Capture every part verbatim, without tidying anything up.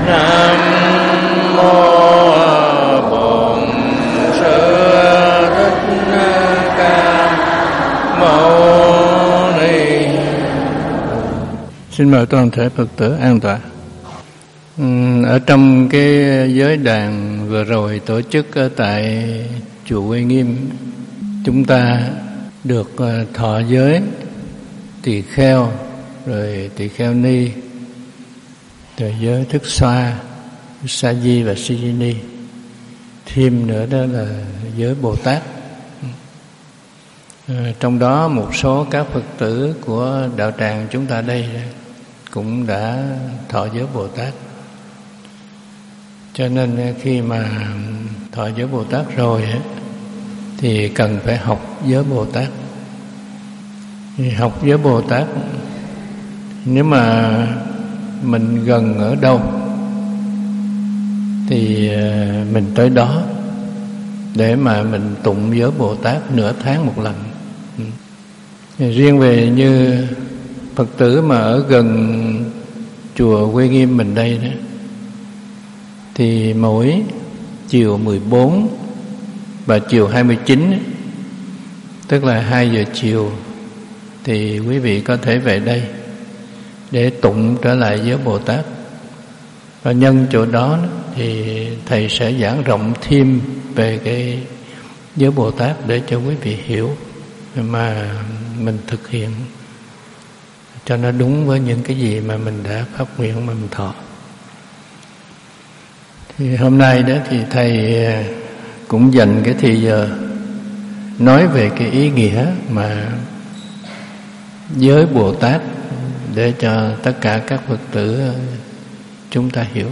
Nam mô Bổn Sư Thích Ca Mâu Ni. Xin mời toàn thể Phật tử an tọa. Ở trong cái giới đàn vừa rồi tổ chức ở tại chùa Uy Nghiêm, chúng ta được thọ giới tỳ kheo, rồi tỳ kheo ni, rồi giới thức xoa, sa di và si di ni. Thêm nữa đó là giới Bồ Tát. À, trong đó một số các Phật tử của đạo tràng chúng ta đây cũng đã thọ giới Bồ Tát. Cho nên khi mà thọ giới Bồ Tát rồi thì cần phải học giới Bồ Tát. Thì học giới Bồ Tát, nếu mà mình gần ở đâu thì mình tới đó để mà mình tụng giới Bồ Tát nửa tháng một lần. Riêng về như Phật tử mà ở gần chùa Uy Nghiêm mình đây đó, thì mỗi chiều mười bốn và chiều hai mươi chín, tức là hai giờ chiều, thì quý vị có thể về đây để tụng trở lại giới Bồ Tát. Và nhân chỗ đó thì thầy sẽ giảng rộng thêm về cái giới Bồ Tát để cho quý vị hiểu mà mình thực hiện cho nó đúng với những cái gì mà mình đã phát nguyện mà mình thọ. Thì hôm nay đó thì thầy cũng dành cái thời giờ nói về cái ý nghĩa mà giới Bồ Tát để cho tất cả các Phật tử chúng ta hiểu.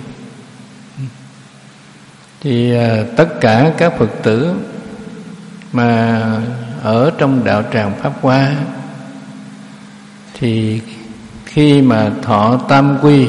Thì tất cả các Phật tử mà ở trong đạo tràng Pháp Hoa thì khi mà thọ tam quy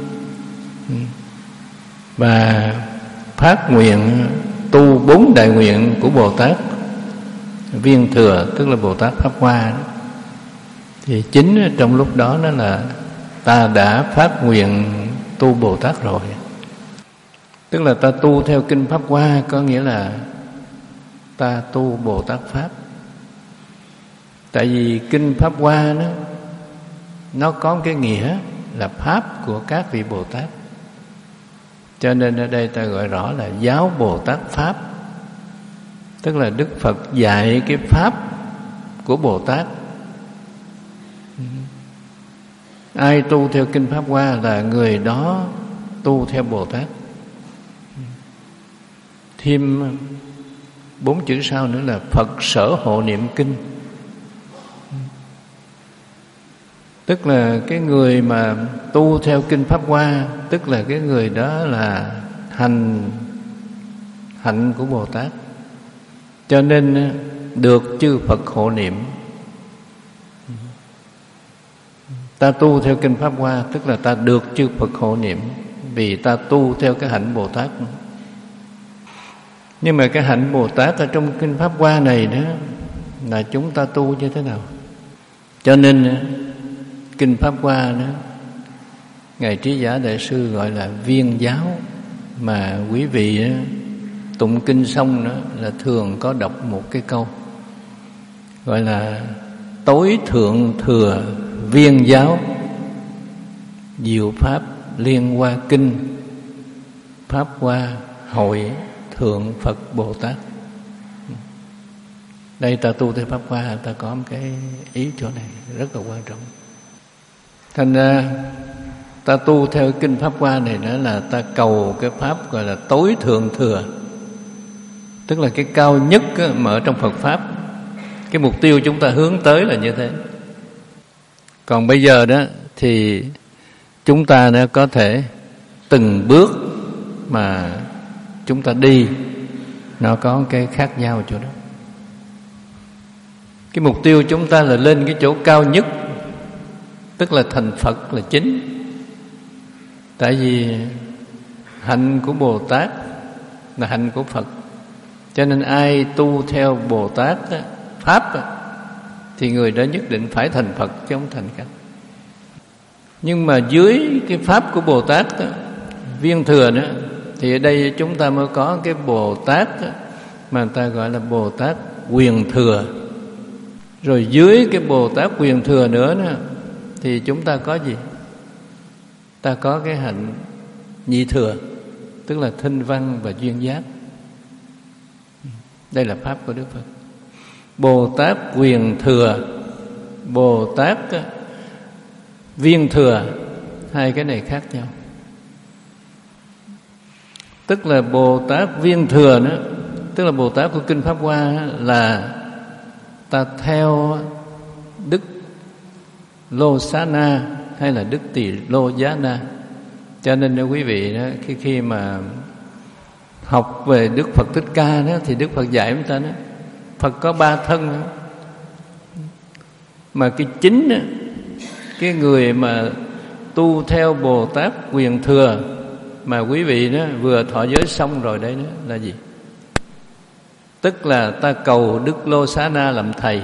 và phát nguyện tu bốn đại nguyện của Bồ Tát Viên Thừa, tức là Bồ Tát Pháp Hoa đó, thì chính trong lúc đó đó là ta đã phát nguyện tu Bồ Tát rồi. Tức là ta tu theo kinh Pháp Hoa, có nghĩa là ta tu Bồ Tát Pháp. Tại vì kinh Pháp Hoa đó, nó có cái nghĩa là Pháp của các vị Bồ Tát. Cho nên ở đây ta gọi rõ là giáo Bồ Tát Pháp. Tức là Đức Phật dạy cái Pháp của Bồ Tát. Ai tu theo kinh Pháp Hoa là người đó tu theo Bồ Tát. Thêm bốn chữ sau nữa là Phật sở hộ niệm kinh. Tức là cái người mà tu theo kinh Pháp Hoa, tức là cái người đó là hành hạnh của Bồ Tát, cho nên được chư Phật hộ niệm. Ta tu theo kinh Pháp Hoa tức là ta được chư Phật hộ niệm, vì ta tu theo cái hạnh Bồ Tát. Nhưng mà cái hạnh Bồ Tát ở trong kinh Pháp Hoa này đó là chúng ta tu như thế nào? Cho nên kinh Pháp Hoa đó, Ngài Trí Giả Đại Sư gọi là viên giáo. Mà quý vị đó, tụng kinh xong đó là thường có đọc một cái câu gọi là tối thượng thừa viên giáo, diệu pháp liên hoa kinh, Pháp Hoa hội thượng Phật Bồ Tát. Đây ta tu theo Pháp Hoa, ta có một cái ý chỗ này rất là quan trọng. Thành ra ta tu theo kinh Pháp Hoa này nữa là ta cầu cái Pháp gọi là tối thượng thừa, tức là cái cao nhất mà ở trong Phật Pháp. Cái mục tiêu chúng ta hướng tới là như thế. Còn bây giờ đó thì chúng ta đã có thể từng bước mà chúng ta đi nó có cái khác nhau chỗ đó. Cái mục tiêu chúng ta là lên cái chỗ cao nhất, tức là thành Phật là chính. Tại vì hạnh của Bồ Tát là hạnh của Phật, cho nên ai tu theo Bồ Tát Pháp thì người đó nhất định phải thành Phật chứ không thành khác. Nhưng mà dưới cái Pháp của Bồ Tát đó, viên thừa nữa, thì ở đây chúng ta mới có cái Bồ Tát đó, mà người ta gọi là Bồ Tát quyền thừa. Rồi dưới cái Bồ Tát quyền thừa nữa đó, thì chúng ta có gì? Ta có cái hạnh nhị thừa, tức là thinh văn và duyên giác. Đây là pháp của Đức Phật. Bồ Tát quyền thừa, Bồ Tát viên thừa, hai cái này khác nhau. Tức là Bồ Tát viên thừa nữa, tức là Bồ Tát của Kinh Pháp Hoa là ta theo Đức Lô Xá Na hay là Đức Tỳ Lô Giá Na. Cho nên đó quý vị đó, khi khi mà học về Đức Phật Thích Ca đó, thì Đức Phật dạy chúng ta đó, Phật có ba thân đó. Mà cái chính đó, cái người mà tu theo Bồ Tát quyền thừa mà quý vị đó vừa thọ giới xong rồi đấy đó là gì? Tức là ta cầu Đức Lô Xá Na làm thầy.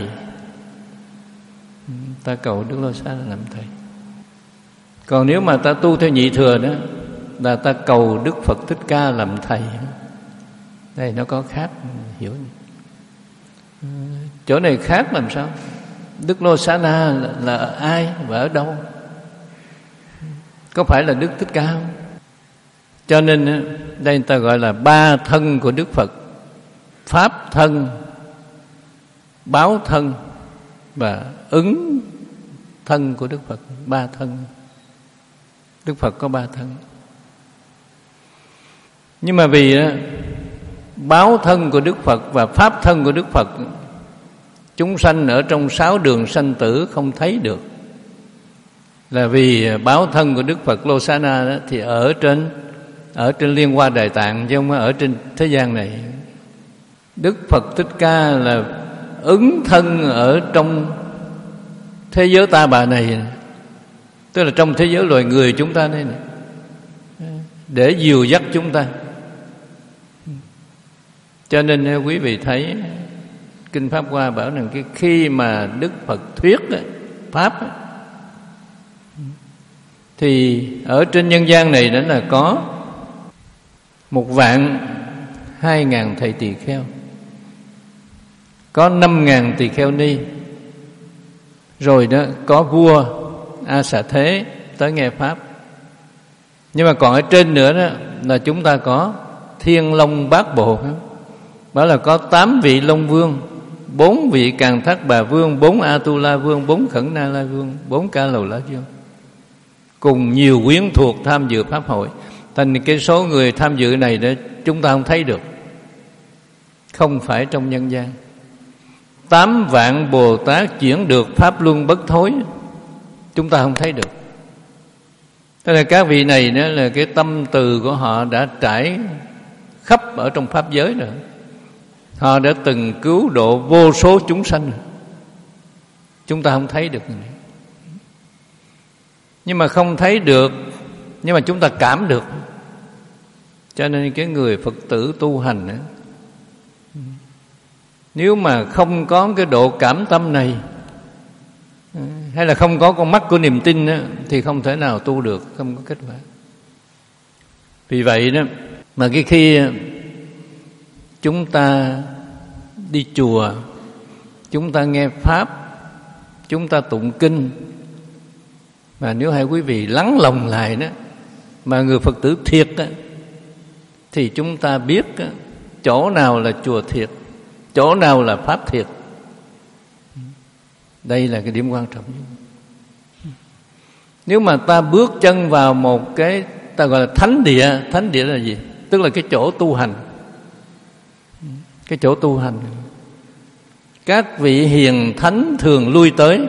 Ta cầu Đức Lô Xá Na làm thầy. Còn nếu mà ta tu theo nhị thừa đó là ta cầu Đức Phật Thích Ca làm thầy. Đây nó có khác, hiểu không? Chỗ này khác làm sao? Đức Lô Xá Na là, là ai và ở đâu? Có phải là Đức Thích Ca không? Cho nên đây người ta gọi là ba thân của Đức Phật: pháp thân, báo thân và ứng thân của Đức Phật. Ba thân. Đức Phật có ba thân. Nhưng mà vì đó, báo thân của Đức Phật và pháp thân của Đức Phật, chúng sanh ở trong sáu đường sanh tử không thấy được. Là vì báo thân của Đức Phật Lô Xá Na đó, thì ở trên ở trên Liên Hoa Đại Tạng, chứ không ở trên thế gian này. Đức Phật Thích Ca là ứng thân ở trong thế giới ta bà này, tức là trong thế giới loài người chúng ta đây này, để dìu dắt chúng ta. Cho nên quý vị thấy Kinh Pháp Hoa bảo rằng cái khi mà Đức Phật thuyết đó, pháp đó, thì ở trên nhân gian này đó là có một vạn hai ngàn thầy tỳ kheo, có năm ngàn tỳ kheo ni, rồi đó có vua A Xà Thế tới nghe pháp. Nhưng mà còn ở trên nữa đó là chúng ta có Thiên Long Bát Bộ, đó là có tám vị Long Vương, bốn vị Càn Thác Bà Vương, bốn A Tu La Vương, bốn Khẩn Na La Vương, bốn Ca Lầu La Vương, cùng nhiều quyến thuộc tham dự pháp hội. Thành cái số người tham dự này đó chúng ta không thấy được, không phải trong nhân gian. Tám vạn Bồ Tát chuyển được pháp luân bất thối, chúng ta không thấy được. Thế là các vị này đó là cái tâm từ của họ đã trải khắp ở trong pháp giới rồi. Họ đã từng cứu độ vô số chúng sanh rồi. Chúng ta không thấy được. Nhưng mà không thấy được, nhưng mà chúng ta cảm được. Cho nên cái người Phật tử tu hành đó, nếu mà không có cái độ cảm tâm này, hay là không có con mắt của niềm tin đó, thì không thể nào tu được, không có kết quả. Vì vậy đó mà cái khi chúng ta đi chùa, chúng ta nghe pháp, chúng ta tụng kinh, mà nếu hai quý vị lắng lòng lại đó, mà người Phật tử thiệt đó, thì chúng ta biết đó, chỗ nào là chùa thiệt, chỗ nào là pháp thiệt. Đây là cái điểm quan trọng. Nếu mà ta bước chân vào một cái ta gọi là thánh địa, thánh địa là gì? Tức là cái chỗ tu hành. Cái chỗ tu hành. Các vị hiền thánh thường lui tới.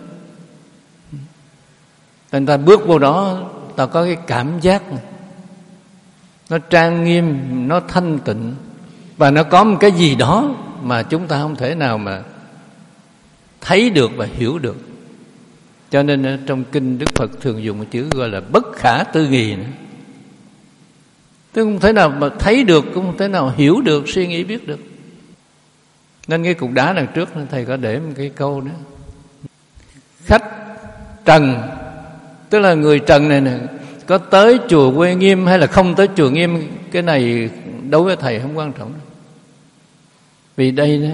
Nên ta bước vô đó, ta có cái cảm giác nó trang nghiêm, nó thanh tịnh, và nó có một cái gì đó mà chúng ta không thể nào mà thấy được và hiểu được. Cho nên trong kinh Đức Phật thường dùng một chữ gọi là bất khả tư nghị nữa. Tức không thể nào mà thấy được, cũng không thể nào hiểu được, suy nghĩ biết được. Nên cái cục đá đằng trước thầy có để một cái câu đó: khách trần, tức là người trần này nè, có tới chùa Quê Nghiêm hay là không tới chùa Nghiêm, cái này đối với thầy không quan trọng. Vì đây đó,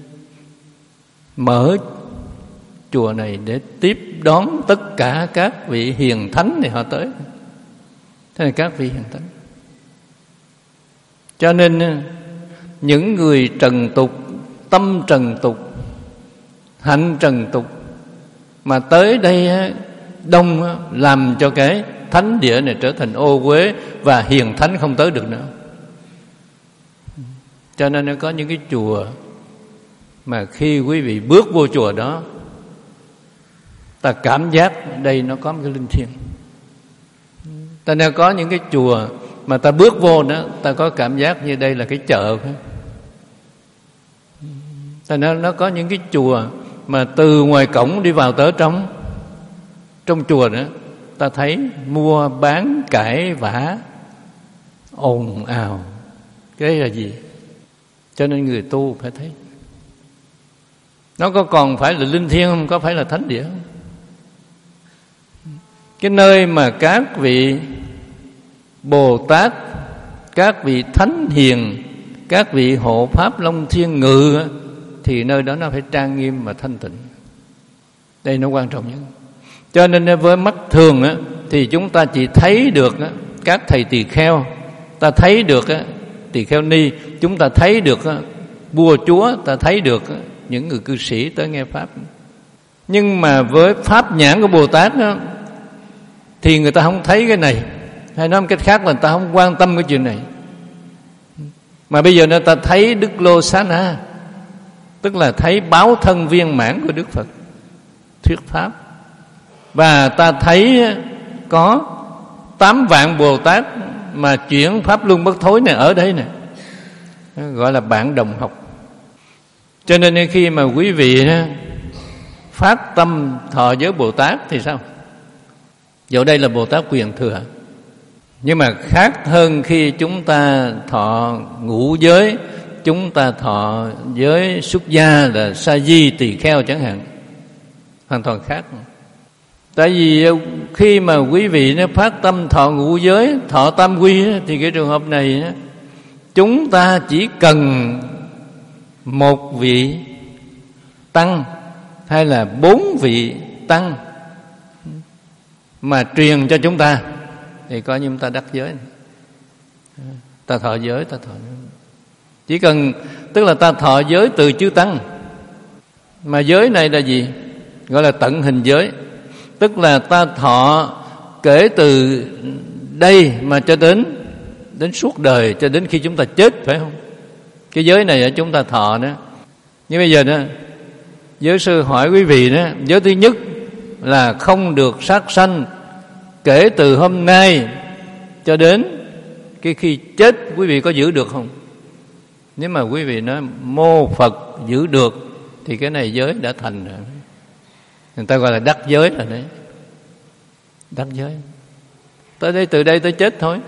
mở chùa này để tiếp đón tất cả các vị hiền thánh này họ tới. Thế là các vị hiền thánh. Cho nên những người trần tục, tâm trần tục, hạnh trần tục mà tới đây đông, làm cho cái thánh địa này trở thành ô uế và hiền thánh không tới được nữa. Cho nên nó có những cái chùa mà khi quý vị bước vô chùa đó, ta cảm giác đây nó có một cái linh thiêng. Ta nên có những cái chùa mà ta bước vô đó, ta có cảm giác như đây là cái chợ. Ta nên nó có những cái chùa mà từ ngoài cổng đi vào tới trong trong chùa đó, ta thấy mua bán cãi vã ồn ào. Cái là gì? Cho nên người tu phải thấy nó có còn phải là linh thiêng không, có phải là thánh địa không? Cái nơi mà các vị Bồ Tát, các vị thánh hiền, các vị hộ pháp Long Thiên ngự, thì nơi đó nó phải trang nghiêm và thanh tịnh. Đây nó quan trọng nhất. Cho nên với mắt thường á, thì chúng ta chỉ thấy được á, các thầy tỳ kheo, ta thấy được á, tỳ kheo ni, chúng ta thấy được á, vua chúa, ta thấy được á, những người cư sĩ tới nghe pháp. Nhưng mà với pháp nhãn của Bồ Tát á, thì người ta không thấy cái này. Hay nói một cách khác là người ta không quan tâm cái chuyện này. Mà bây giờ người ta thấy Đức Lô Xá Na, tức là thấy báo thân viên mãn của Đức Phật thuyết pháp. Và ta thấy có tám vạn Bồ Tát mà chuyển pháp luân bất thối này ở đây nè, gọi là bạn đồng học. Cho nên khi mà quý vị phát tâm thọ giới Bồ Tát thì sao? Dẫu đây là Bồ Tát quyền thừa, nhưng mà khác hơn khi chúng ta thọ ngũ giới, chúng ta thọ giới xuất gia là sa di tỳ kheo chẳng hạn, hoàn toàn khác. Tại vì khi mà quý vị nó phát tâm thọ ngũ giới, thọ tam quy, thì cái trường hợp này chúng ta chỉ cần một vị tăng hay là bốn vị tăng mà truyền cho chúng ta thì coi như chúng ta đắc giới. Ta thọ giới, ta thọ giới. Chỉ cần, tức là ta thọ giới từ chư tăng. Mà giới này là gì? Gọi là tận hình giới. Tức là ta thọ kể từ đây mà cho đến đến suốt đời, cho đến khi chúng ta chết, phải không? Cái giới này là chúng ta thọ đó. Nhưng bây giờ đó, giới sư hỏi quý vị đó, giới thứ nhất là không được sát sanh kể từ hôm nay cho đến cái khi chết, quý vị có giữ được không? Nếu mà quý vị nói mô Phật giữ được thì cái này giới đã thành rồi. Người ta gọi là đắc giới là đấy. Đắc giới. Tới đây, từ đây tới chết thôi.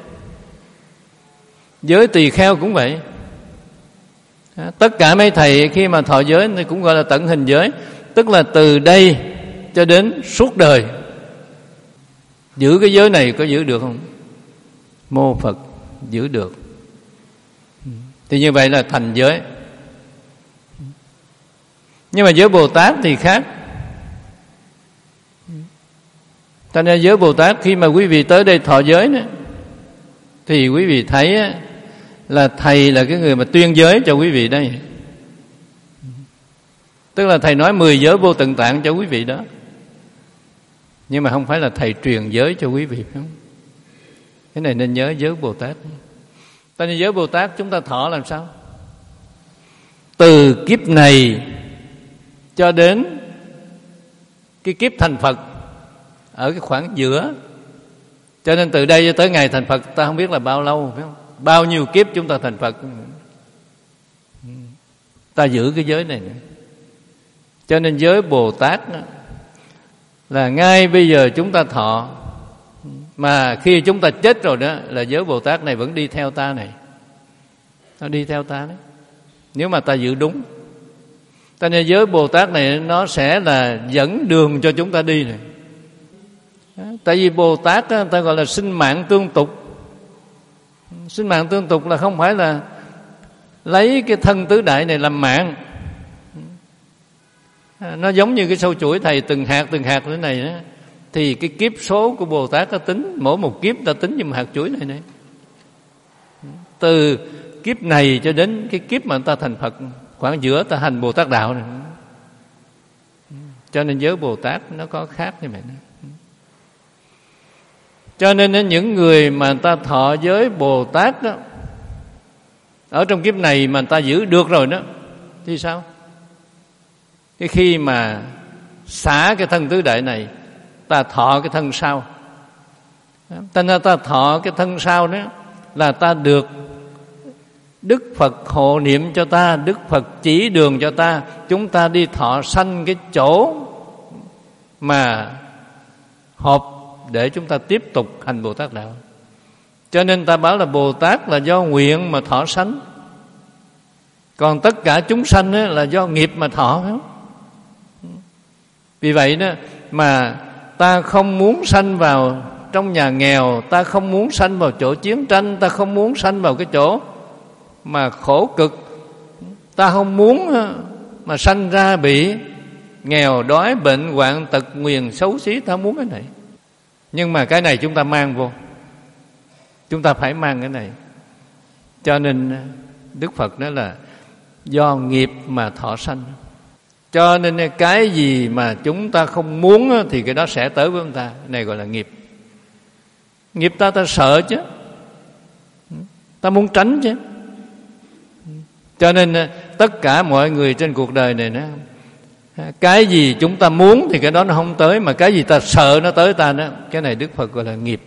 Giới tỳ kheo cũng vậy. Tất cả mấy thầy khi mà thọ giới thì cũng gọi là tận hình giới. Tức là từ đây cho đến suốt đời. Giữ cái giới này có giữ được không? Mô Phật giữ được. Thì như vậy là thành giới. Nhưng mà giới Bồ Tát thì khác. Cho nên giới Bồ Tát khi mà quý vị tới đây thọ giới đó, thì quý vị thấy là thầy là cái người mà tuyên giới cho quý vị đây. Tức là thầy nói mười giới vô tận tạng cho quý vị đó. Nhưng mà không phải là thầy truyền giới cho quý vị, phải không? Cái này nên nhớ giới Bồ Tát. Cho nên giới Bồ Tát chúng ta thọ làm sao? Từ kiếp này cho đến cái kiếp thành Phật, ở cái khoảng giữa. Cho nên từ đây cho tới ngày thành Phật ta không biết là bao lâu, phải không? Bao nhiêu kiếp chúng ta thành Phật, ta giữ cái giới này nữa. Cho nên giới Bồ Tát là ngay bây giờ chúng ta thọ, mà khi chúng ta chết rồi đó là giới Bồ Tát này vẫn đi theo ta này. Nó đi theo ta đấy, nếu mà ta giữ đúng. Cho nên giới Bồ Tát này nó sẽ là dẫn đường cho chúng ta đi này. Tại vì Bồ Tát người ta gọi là sinh mạng tương tục. Sinh mạng tương tục là không phải là lấy cái thân tứ đại này làm mạng. Nó giống như cái sâu chuỗi thầy từng hạt từng hạt thế này đó. Thì cái kiếp số của Bồ Tát ta tính, mỗi một kiếp ta tính như một hạt chuỗi này này. Từ kiếp này cho đến cái kiếp mà người ta thành Phật, khoảng giữa ta hành Bồ Tát đạo này. Cho nên giới Bồ Tát nó có khác như vậy đó. Cho nên những người mà người ta thọ giới Bồ Tát đó, ở trong kiếp này mà người ta giữ được rồi đó, thì sao? Cái khi mà xả cái thân tứ đại này, ta thọ cái thân sau. Ta nên ta thọ cái thân sau đó là ta được Đức Phật hộ niệm cho ta, Đức Phật chỉ đường cho ta, chúng ta đi thọ sanh cái chỗ mà hợp để chúng ta tiếp tục hành Bồ Tát đạo. Cho nên ta bảo là Bồ Tát là do nguyện mà thọ sanh, còn tất cả chúng sanh là do nghiệp mà thọ. Vì vậy đó mà ta không muốn sanh vào trong nhà nghèo, ta không muốn sanh vào chỗ chiến tranh, ta không muốn sanh vào cái chỗ mà khổ cực, ta không muốn mà sanh ra bị nghèo đói bệnh hoạn tật nguyền xấu xí, ta không muốn cái này. Nhưng mà cái này chúng ta mang vô, chúng ta phải mang cái này. Cho nên Đức Phật nói là do nghiệp mà thọ sanh. Cho nên cái gì mà chúng ta không muốn thì cái đó sẽ tới với chúng ta. Cái này gọi là nghiệp. Nghiệp ta ta sợ chứ, ta muốn tránh chứ. Cho nên tất cả mọi người trên cuộc đời này nó, cái gì chúng ta muốn thì cái đó nó không tới, mà cái gì ta sợ nó tới ta đó. Cái này Đức Phật gọi là nghiệp.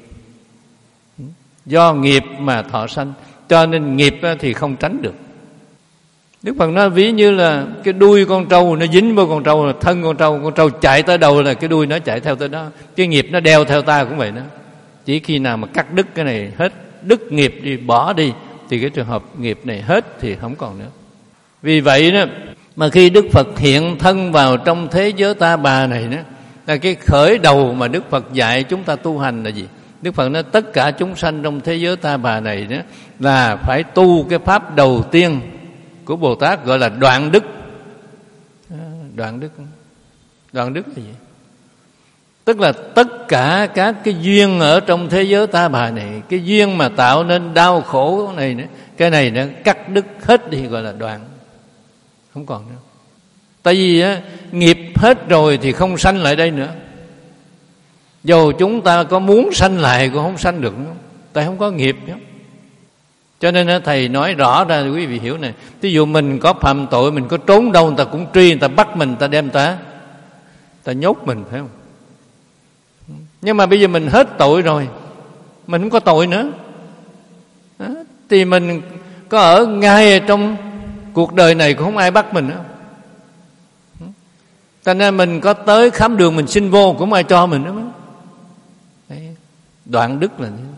Do nghiệp mà thọ sanh. Cho nên nghiệp thì không tránh được. Đức Phật nói ví như là cái đuôi con trâu nó dính vào con trâu, là thân con trâu, con trâu chạy tới đâu là cái đuôi nó chạy theo tới đó. Cái nghiệp nó đeo theo ta cũng vậy đó. Chỉ khi nào mà cắt đứt cái này hết, đứt nghiệp đi, bỏ đi, thì cái trường hợp nghiệp này hết thì không còn nữa. Vì vậy đó mà khi Đức Phật hiện thân vào trong thế giới ta bà này đó, là cái khởi đầu mà Đức Phật dạy chúng ta tu hành là gì? Đức Phật nói tất cả chúng sanh trong thế giới ta bà này đó là phải tu cái pháp đầu tiên của Bồ Tát, gọi là đoạn đức. Đoạn đức Đoạn đức là gì? Tức là tất cả các cái duyên ở trong thế giới ta bà này, cái duyên mà tạo nên đau khổ này nữa, cái này nó cắt đứt hết đi, gọi là đoạn, không còn nữa. Tại vì á, nghiệp hết rồi thì không sanh lại đây nữa. Dù chúng ta có muốn sanh lại cũng không sanh được nữa, tại không có nghiệp nữa. Cho nên Thầy nói rõ ra quý vị hiểu này. Ví dụ mình có phạm tội, mình có trốn đâu người ta cũng truy, người ta bắt mình, người ta đem ta ta nhốt mình, phải không? Nhưng mà bây giờ mình hết tội rồi, mình không có tội nữa, thì mình có ở ngay trong cuộc đời này cũng không ai bắt mình nữa. Cho nên mình có tới khám đường mình xin vô cũng không ai cho mình nữa. Đấy, đoạn đức là như.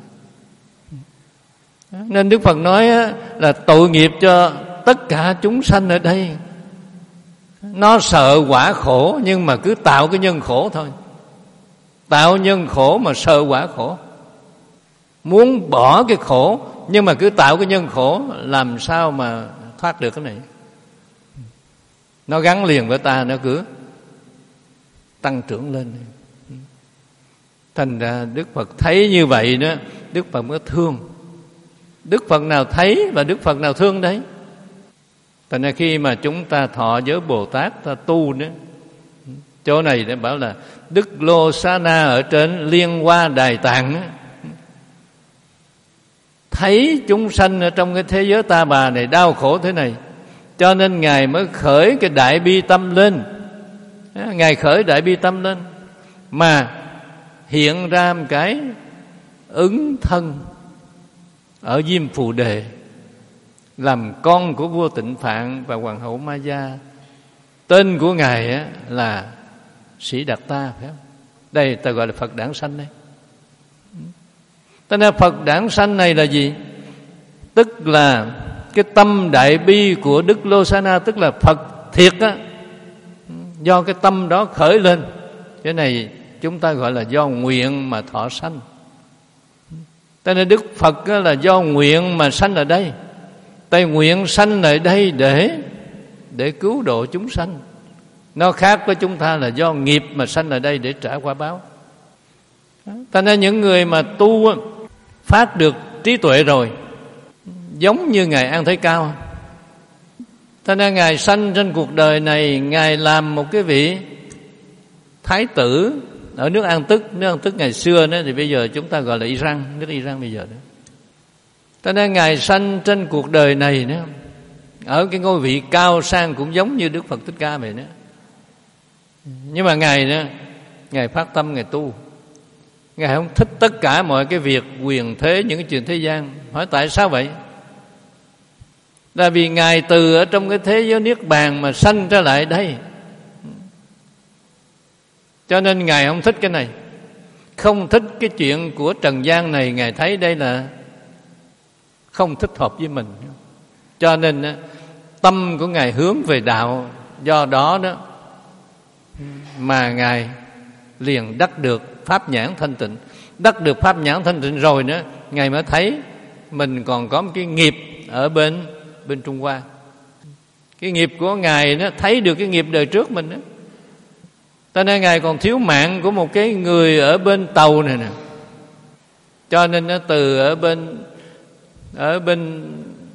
Nên Đức Phật nói là tội nghiệp cho tất cả chúng sanh ở đây. Nó sợ quả khổ nhưng mà cứ tạo cái nhân khổ thôi. Tạo nhân khổ mà sợ quả khổ. Muốn bỏ cái khổ nhưng mà cứ tạo cái nhân khổ, làm sao mà thoát được cái này? Nó gắn liền với ta, nó cứ tăng trưởng lên. Thành ra Đức Phật thấy như vậy đó, Đức Phật mới thương. Đức Phật nào thấy và Đức Phật nào thương đấy. Thành ra khi mà chúng ta thọ giới Bồ Tát, ta tu nữa, chỗ này để bảo là Đức Lô Xá Na ở trên Liên Hoa Đài Tạng đó, thấy chúng sanh ở trong cái thế giới ta bà này đau khổ thế này, cho nên Ngài mới khởi cái đại bi tâm lên. Ngài khởi đại bi tâm lên mà hiện ra một cái ứng thân ở Diêm Phù Đề, làm con của vua Tịnh Phạn và hoàng hậu Ma Gia. Tên của Ngài á, là Sĩ Đạt Ta, phải không? Đây ta gọi là Phật đản sanh đây. Thế nên Phật đản sanh này là gì? Tức là cái tâm đại bi của Đức Lô Xá Na, tức là Phật thiệt á, do cái tâm đó khởi lên. Cái này chúng ta gọi là do nguyện mà thọ sanh. Cho nên Đức Phật là do nguyện mà sanh ở đây. Tay nguyện sanh ở đây để để cứu độ chúng sanh. Nó khác với chúng ta là do nghiệp mà sanh ở đây để trả quả báo. Cho nên những người mà tu phát được trí tuệ rồi, giống như Ngài An Thế Cao. Cho nên Ngài sanh trên cuộc đời này, Ngài làm một cái vị thái tử ở nước An Tức. Nước An Tức ngày xưa đó, thì bây giờ chúng ta gọi là Iran, nước Iran bây giờ đó. Cho nên Ngài sanh trên cuộc đời này đó, ở cái ngôi vị cao sang cũng giống như Đức Phật Thích Ca vậy đó. Nhưng mà Ngài đó, Ngài phát tâm Ngài tu. Ngài không thích tất cả mọi cái việc quyền thế, những cái chuyện thế gian. Hỏi tại sao vậy? Là vì Ngài từ ở trong cái thế giới niết bàn mà sanh ra lại đây, cho nên Ngài không thích cái này, không thích cái chuyện của trần gian này. Ngài thấy đây là không thích hợp với mình, cho nên tâm của Ngài hướng về đạo. Do đó đó mà Ngài liền đắc được pháp nhãn thanh tịnh. Đắc được pháp nhãn thanh tịnh rồi nữa, Ngài mới thấy mình còn có một cái nghiệp ở bên bên Trung Hoa. Cái nghiệp của Ngài nó thấy được cái nghiệp đời trước mình đó. Cho nên Ngài còn thiếu mạng của một cái người ở bên Tàu này nè. Cho nên nó từ ở bên ở bên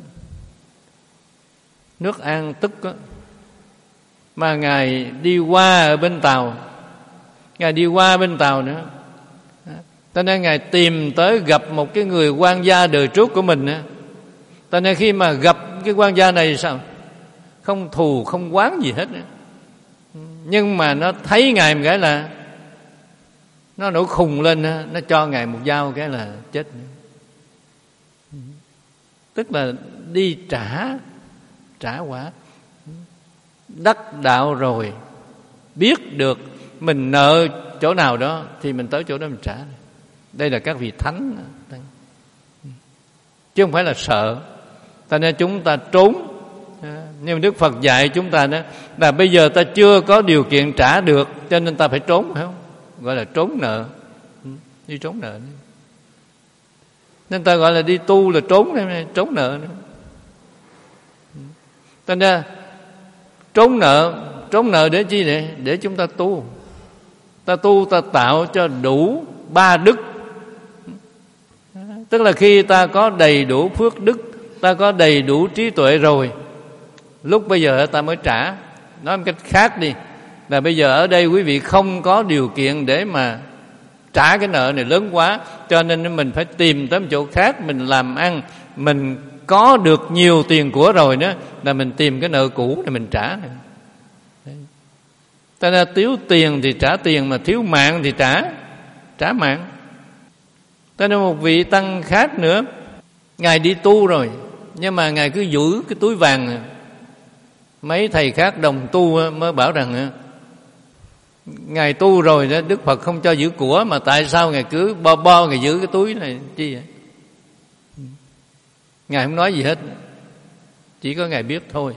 nước An Tức đó, mà Ngài đi qua ở bên Tàu, Ngài đi qua bên Tàu nữa. Cho nên Ngài tìm tới gặp một cái người quan gia đời trước của mình nữa. Cho nên khi mà gặp cái quan gia này sao? Không thù, không oán gì hết nữa. Nhưng mà nó thấy Ngài một cái là nó nổi khùng lên, nó cho Ngài một dao cái là chết. Tức là đi trả trả quả. Đắc đạo rồi, biết được mình nợ chỗ nào đó thì mình tới chỗ đó mình trả. Đây là các vị thánh, chứ không phải là sợ. Cho nên chúng ta trốn. Nhưng Đức Phật dạy chúng ta đó là bây giờ ta chưa có điều kiện trả được, cho nên ta phải trốn, phải không? Gọi là trốn nợ. Đi trốn nợ. Nên ta gọi là đi tu là trốn, trốn nợ nữa. Cho nên trốn nợ, trốn nợ để chi vậy? Để chúng ta tu. Ta tu ta tạo cho đủ ba đức. Tức là khi ta có đầy đủ phước đức, ta có đầy đủ trí tuệ rồi, lúc bây giờ ta mới trả. Nói một cách khác đi, là bây giờ ở đây quý vị không có điều kiện để mà trả cái nợ này lớn quá, cho nên mình phải tìm tới một chỗ khác mình làm ăn. Mình có được nhiều tiền của rồi đó, là mình tìm cái nợ cũ để mình trả. Ta ra thiếu tiền thì trả tiền, mà thiếu mạng thì trả trả mạng. Ta nên một vị tăng khác nữa, Ngài đi tu rồi, nhưng mà Ngài cứ giữ cái túi vàng. Mấy thầy khác đồng tu mới bảo rằng Ngài tu rồi đó, Đức Phật không cho giữ của, mà tại sao Ngài cứ bo bo Ngài giữ cái túi này chi vậy? Ngài không nói gì hết, chỉ có Ngài biết thôi.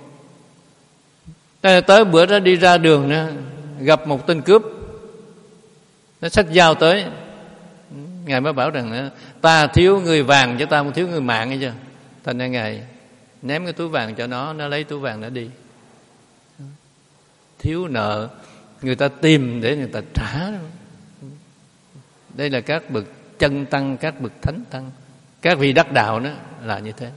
Tới bữa đó đi ra đường nữa, gặp một tên cướp, nó xách dao tới. Ngài mới bảo rằng ta thiếu người vàng chứ ta không thiếu người mạng, nghe chưa? Thành ra Ngài ném cái túi vàng cho nó, nó lấy túi vàng nó đi. Thiếu nợ, người ta tìm để người ta trả. Đây là các bậc chân tăng, các bậc thánh tăng, các vị đắc đạo đó là như thế.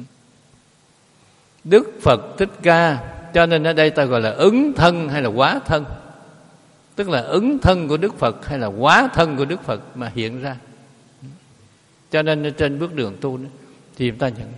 Đức Phật Thích Ca, cho nên ở đây ta gọi là ứng thân hay là hóa thân. Tức là ứng thân của Đức Phật hay là hóa thân của Đức Phật mà hiện ra. Cho nên trên bước đường tu đó, thì chúng ta nhận.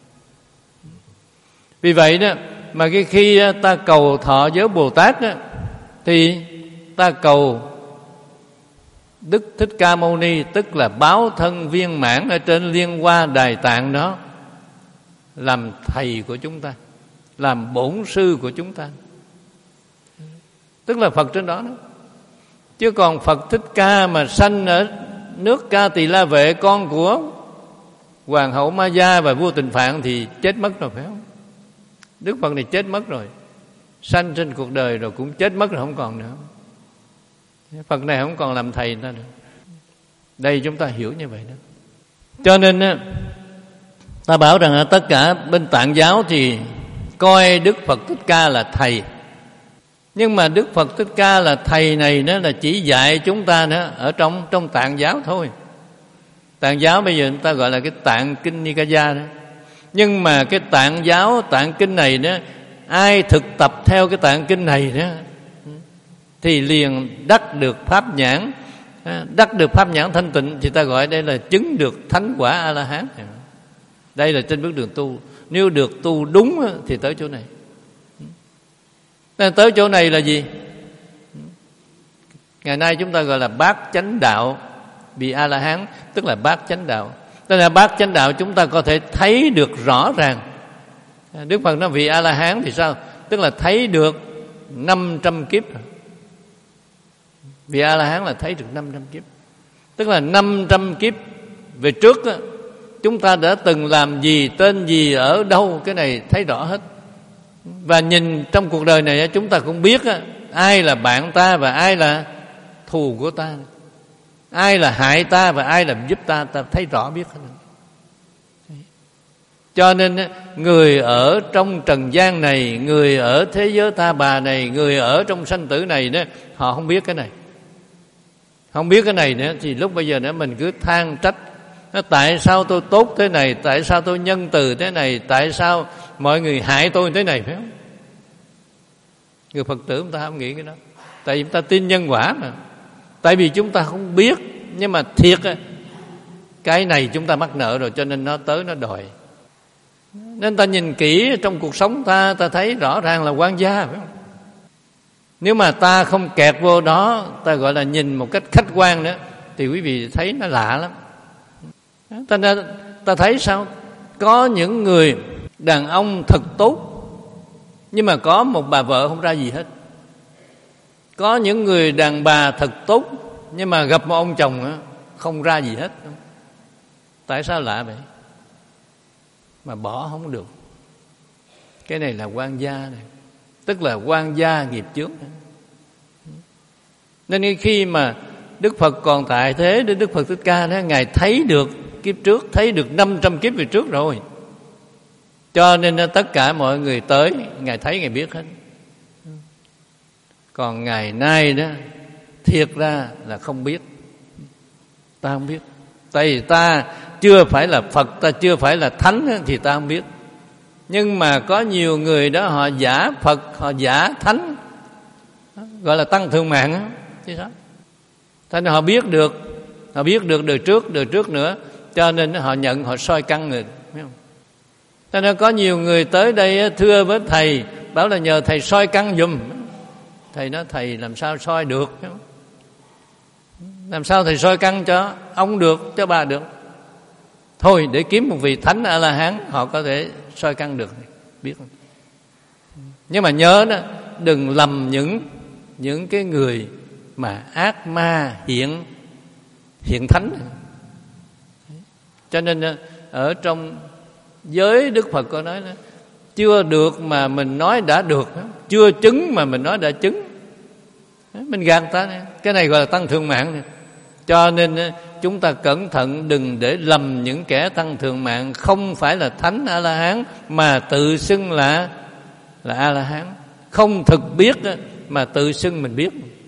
Vì vậy đó, mà cái khi ta cầu thọ giới Bồ Tát đó, thì ta cầu Đức Thích Ca Mâu Ni, tức là báo thân viên mãn ở trên Liên Hoa Đài Tạng đó, làm thầy của chúng ta, làm bổn sư của chúng ta. Tức là Phật trên đó đó. Chứ còn Phật Thích Ca mà sanh ở nước Ca Tỳ La Vệ, con của Hoàng hậu Ma Gia và vua Tịnh Phạn, thì chết mất rồi, phải không? Đức Phật này chết mất rồi, sanh trên cuộc đời rồi cũng chết mất rồi, không còn nữa. Phật này không còn làm thầy người ta nữa. Đây chúng ta hiểu như vậy đó. Cho nên ta bảo rằng tất cả bên Tạng giáo thì coi Đức Phật Thích Ca là thầy. Nhưng mà Đức Phật Thích Ca là thầy này nó là chỉ dạy chúng ta nữa ở trong trong Tạng giáo thôi. Tạng giáo bây giờ người ta gọi là cái Tạng Kinh Nikaya đó. Nhưng mà cái Tạng giáo, Tạng Kinh này đó, ai thực tập theo cái Tạng Kinh này đó thì liền đắc được pháp nhãn, đắc được pháp nhãn thanh tịnh, thì ta gọi đây là chứng được thánh quả A-la-hán. Đây là trên bước đường tu. Nếu được tu đúng thì tới chỗ này. Nên tới chỗ này là gì? Ngày nay chúng ta gọi là bát chánh đạo vì A-la-hán, tức là bát chánh đạo. Tức là bát chánh đạo chúng ta có thể thấy được rõ ràng. Đức Phật nói vì A-la-hán thì sao? Tức là thấy được năm trăm kiếp. Vì A-la-hán là thấy được năm trăm kiếp. Tức là năm trăm kiếp về trước chúng ta đã từng làm gì, tên gì, ở đâu, cái này thấy rõ hết. Và nhìn trong cuộc đời này chúng ta cũng biết ai là bạn ta và ai là thù của ta, ai là hại ta và ai làm giúp ta, ta thấy rõ biết hết. Cho nên người ở trong trần gian này, người ở thế giới ta bà này, người ở trong sanh tử này đó, họ không biết cái này. Không biết cái này nữa thì lúc bây giờ nữa mình cứ than trách. Tại sao tôi tốt thế này? Tại sao tôi nhân từ thế này? Tại sao mọi người hại tôi thế này? Phải không? Người Phật tử chúng ta không nghĩ cái đó. Tại vì chúng ta tin nhân quả mà. Tại vì chúng ta không biết. Nhưng mà thiệt cái này chúng ta mắc nợ rồi, cho nên nó tới nó đòi. Nên ta nhìn kỹ trong cuộc sống ta, ta thấy rõ ràng là quan gia, phải không? Nếu mà ta không kẹt vô đó, ta gọi là nhìn một cách khách quan nữa, thì quý vị thấy nó lạ lắm. Ta, ta thấy sao? Có những người đàn ông thật tốt, nhưng mà có một bà vợ không ra gì hết. Có những người đàn bà thật tốt, nhưng mà gặp một ông chồng không ra gì hết. Tại sao lạ vậy? Mà bỏ không được. Cái này là quan gia này, tức là quan gia nghiệp chướng. Nên khi mà Đức Phật còn tại thế, Đức Phật Thích Ca đó, Ngài thấy được kiếp trước, thấy được năm trăm kiếp về trước rồi. Cho nên tất cả mọi người tới, Ngài thấy, Ngài biết hết. Còn ngày nay đó, thiệt ra là không biết. Ta không biết. Tại vì ta chưa phải là Phật, ta chưa phải là Thánh thì ta không biết. Nhưng mà có nhiều người đó họ giả Phật, họ giả Thánh, gọi là tăng thượng mạng á, chứ sao? Thế nên họ biết được, họ biết được đời trước, đời trước nữa, cho nên họ nhận, họ soi căn người, biết không? Cho nên có nhiều người tới đây thưa với thầy, bảo là nhờ thầy soi căn giùm. Thầy nói thầy làm sao soi được? Làm sao thầy soi căn cho ông được, cho bà được? Thôi để kiếm một vị Thánh A-la-hán, họ có thể soi căn được, biết không? Nhưng mà nhớ đó, đừng lầm những những cái người mà ác ma hiện hiện thánh. Cho nên ở trong giới Đức Phật có nói đó, chưa được mà mình nói đã được, chưa chứng mà mình nói đã chứng. Mình gạt ta, cái này gọi là tăng thượng mạng này. Cho nên chúng ta cẩn thận, đừng để lầm những kẻ tăng thượng mạng không phải là Thánh A-la-hán mà tự xưng là là A-la-hán, không thực biết mà tự xưng mình biết.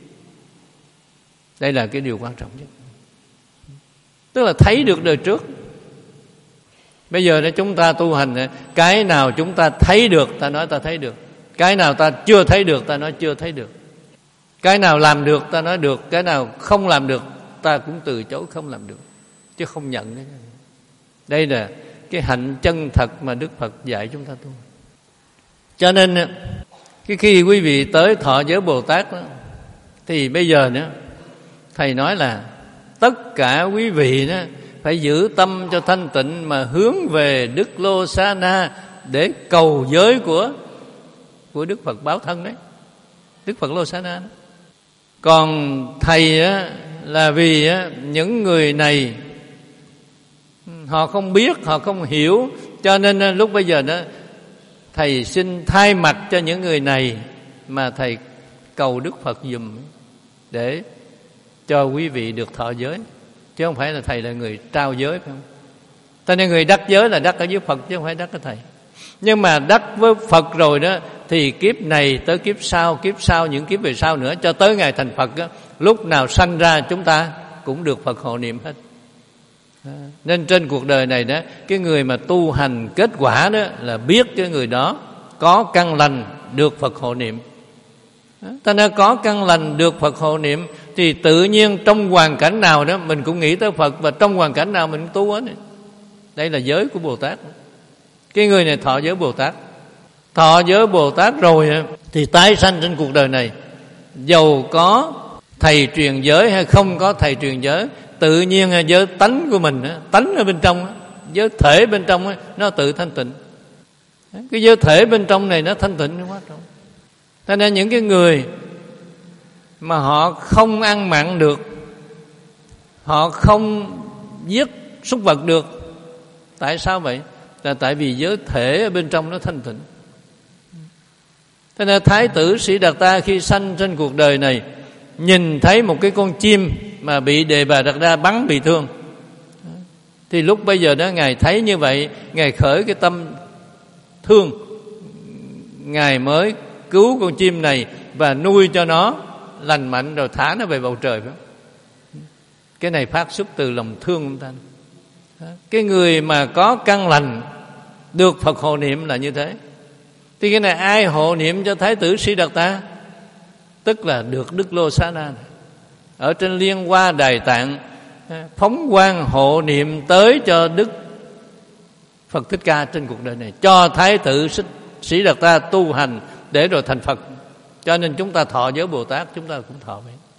Đây là cái điều quan trọng nhất. Tức là thấy được đời trước. Bây giờ chúng ta tu hành, cái nào chúng ta thấy được ta nói ta thấy được, cái nào ta chưa thấy được ta nói chưa thấy được, cái nào làm được ta nói được, cái nào không làm được ta cũng từ chối không làm được, chứ không nhận đấy. Đây là cái hạnh chân thật mà Đức Phật dạy chúng ta tu. Cho nên cái khi quý vị tới thọ giới Bồ Tát đó, thì bây giờ nữa thầy nói là tất cả quý vị đó phải giữ tâm cho thanh tịnh mà hướng về Đức Lô Sa Na để cầu giới của của Đức Phật báo thân đấy, Đức Phật Lô Sa Na đó. Còn thầy á, là vì á, những người này họ không biết, họ không hiểu, cho nên lúc bây giờ đó thầy xin thay mặt cho những người này mà thầy cầu Đức Phật giùm để cho quý vị được thọ giới, chứ không phải là thầy là người trao giới, phải không? Cho nên người đắc giới là đắc ở dưới Phật chứ không phải đắc ở thầy. Nhưng mà đắc với Phật rồi đó thì kiếp này tới kiếp sau, kiếp sau những kiếp về sau nữa, cho tới ngày thành Phật đó, lúc nào sanh ra chúng ta cũng được Phật hộ niệm hết. Nên trên cuộc đời này đó, cái người mà tu hành kết quả đó là biết cái người đó có căn lành được Phật hộ niệm. Ta nên có căn lành được Phật hộ niệm thì tự nhiên trong hoàn cảnh nào đó mình cũng nghĩ tới Phật, và trong hoàn cảnh nào mình cũng tu hết. Đây là giới của Bồ Tát. Cái người này thọ giới Bồ Tát. Thọ giới Bồ Tát rồi thì tái sanh trên cuộc đời này, dầu có thầy truyền giới hay không có thầy truyền giới, tự nhiên giới tánh của mình, tánh ở bên trong, giới thể bên trong nó tự thanh tịnh. Cái giới thể bên trong này nó thanh tịnh quá trơn. Cho nên những cái người mà họ không ăn mặn được, họ không giết súc vật được, tại sao vậy? Là tại vì giới thể ở bên trong nó thanh tịnh. Cho nên Thái tử Sĩ Đạt Ta khi sanh trên cuộc đời này, nhìn thấy một cái con chim mà bị Đề Bà Đạt Đa bắn bị thương, thì lúc bây giờ đó Ngài thấy như vậy, Ngài khởi cái tâm thương, Ngài mới cứu con chim này và nuôi cho nó lành mạnh rồi thả nó về bầu trời. Cái này phát xuất từ lòng thương chúng ta. Cái người mà có căn lành được Phật hộ niệm là như thế. Thì cái này ai hộ niệm cho Thái tử Sĩ Đạt Ta? Tức là được Đức Lô Xá Na. Ở trên Liên Hoa Đài Tạng phóng quang hộ niệm tới cho Đức Phật Thích Ca trên cuộc đời này, cho Thái tử Sĩ Đạt Ta tu hành để rồi thành Phật. Cho nên chúng ta thọ giới Bồ Tát, chúng ta cũng thọ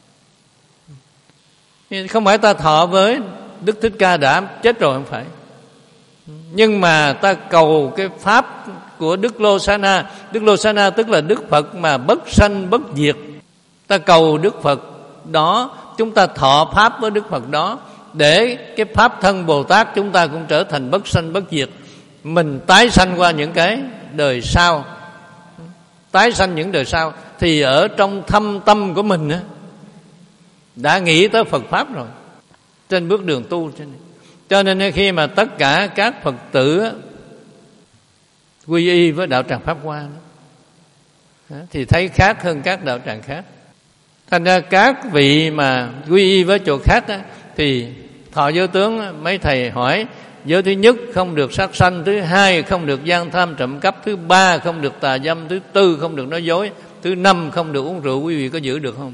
vậy. Không phải ta thọ với Đức Thích Ca đã chết rồi, không phải. Nhưng mà ta cầu cái pháp của Đức Lô Xá Na. Đức Lô Xá Na tức là Đức Phật mà bất sanh bất diệt. Ta cầu Đức Phật đó, chúng ta thọ pháp với Đức Phật đó, để cái pháp thân Bồ Tát chúng ta cũng trở thành bất sanh bất diệt. Mình tái sanh qua những cái đời sau, tái sanh những đời sau, thì ở trong thâm tâm của mình đã nghĩ tới Phật pháp rồi, trên bước đường tu. Cho nên khi mà tất cả các Phật tử quy y với đạo tràng Pháp Hoa đó, thì thấy khác hơn các đạo tràng khác. Thành ra các vị mà quy y với chỗ khác đó, thì thọ giới tướng, mấy thầy hỏi giới thứ nhất không được sát sanh, thứ hai không được gian tham trộm cắp, thứ ba không được tà dâm, thứ tư không được nói dối, thứ năm không được uống rượu. Quý vị có giữ được không?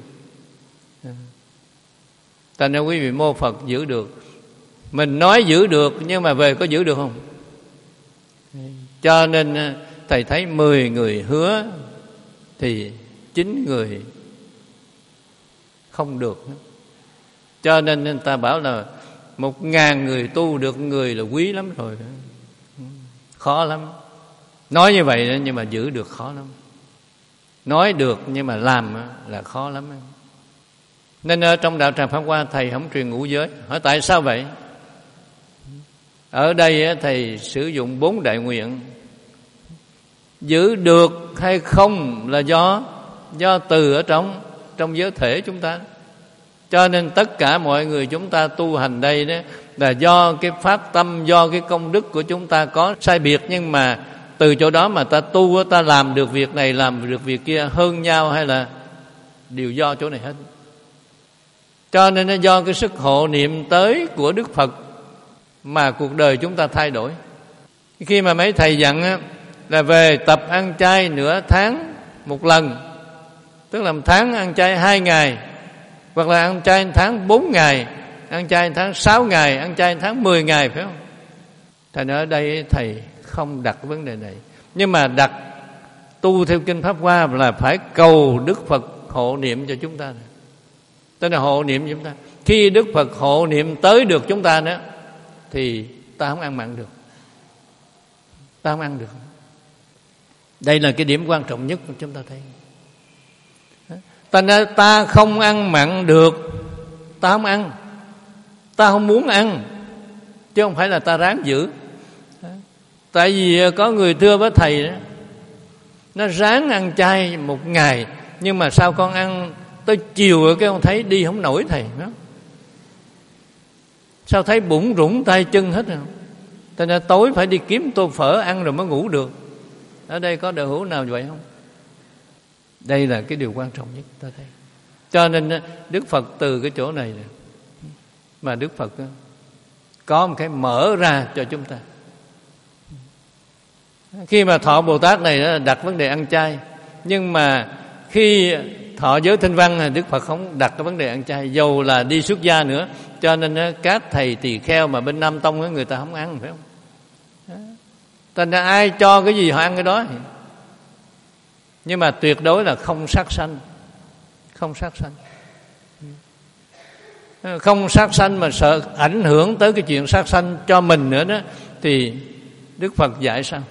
Thành ra quý vị mô Phật giữ được. Mình nói giữ được nhưng mà về có giữ được không? Cho nên thầy thấy mười người hứa thì chín người không được. Cho nên người ta bảo là một ngàn người tu được người là quý lắm rồi. Khó lắm. Nói như vậy nhưng mà giữ được khó lắm. Nói được nhưng mà làm là khó lắm. Nên ở trong đạo tràng Pháp Hoa thầy không truyền ngũ giới. Hỏi tại sao vậy? Ở đây thầy sử dụng bốn đại nguyện. Giữ được hay không là do do từ ở trong trong giới thể chúng ta. Cho nên tất cả mọi người chúng ta tu hành đây đó là do cái phát tâm, do cái công đức của chúng ta có sai biệt, nhưng mà từ chỗ đó mà ta tu, ta làm được việc này, làm được việc kia hơn nhau, hay là đều do chỗ này hết. Cho nên nó do cái sức hộ niệm tới của Đức Phật mà cuộc đời chúng ta thay đổi. Khi mà mấy thầy dặn á, là về tập ăn chay nửa tháng một lần, tức là một tháng ăn chay hai ngày, hoặc là ăn chay một tháng bốn ngày, ăn chay một tháng sáu ngày, ăn chay một tháng mười ngày, phải không? Thành ở đây thầy không đặt vấn đề này, nhưng mà đặt tu theo kinh Pháp Hoa là phải cầu Đức Phật hộ niệm cho chúng ta. Tức là hộ niệm cho chúng ta. Khi Đức Phật hộ niệm tới được chúng ta đó, thì ta không ăn mặn được, ta không ăn được. Đây là cái điểm quan trọng nhất của chúng ta thấy. Ta, ta không ăn mặn được, ta không ăn, ta không muốn ăn, chứ không phải là ta ráng giữ. Tại vì có người thưa với thầy đó, nó ráng ăn chay một ngày, nhưng mà sao con ăn tới chiều rồi cái ông thấy đi không nổi thầy đó. Sao thấy bụng rủng tay chân hết rồi. Cho nên tối phải đi kiếm tô phở ăn rồi mới ngủ được. Ở đây có đạo hữu nào vậy không? Đây là cái điều quan trọng nhất ta thấy. Cho nên Đức Phật từ cái chỗ này này mà Đức Phật có một cái mở ra cho chúng ta. Khi mà thọ Bồ Tát này đặt vấn đề ăn chay, nhưng mà khi thọ giới Thanh Văn Đức Phật không đặt cái vấn đề ăn chay, dầu là đi xuất gia nữa. Cho nên các thầy tỳ kheo mà bên Nam Tông người ta không ăn, phải không? Thành ra ai cho cái gì họ ăn cái đó. Nhưng mà tuyệt đối là không sát sanh. Không sát sanh. Không sát sanh mà sợ ảnh hưởng tới cái chuyện sát sanh cho mình nữa đó, thì Đức Phật dạy sao?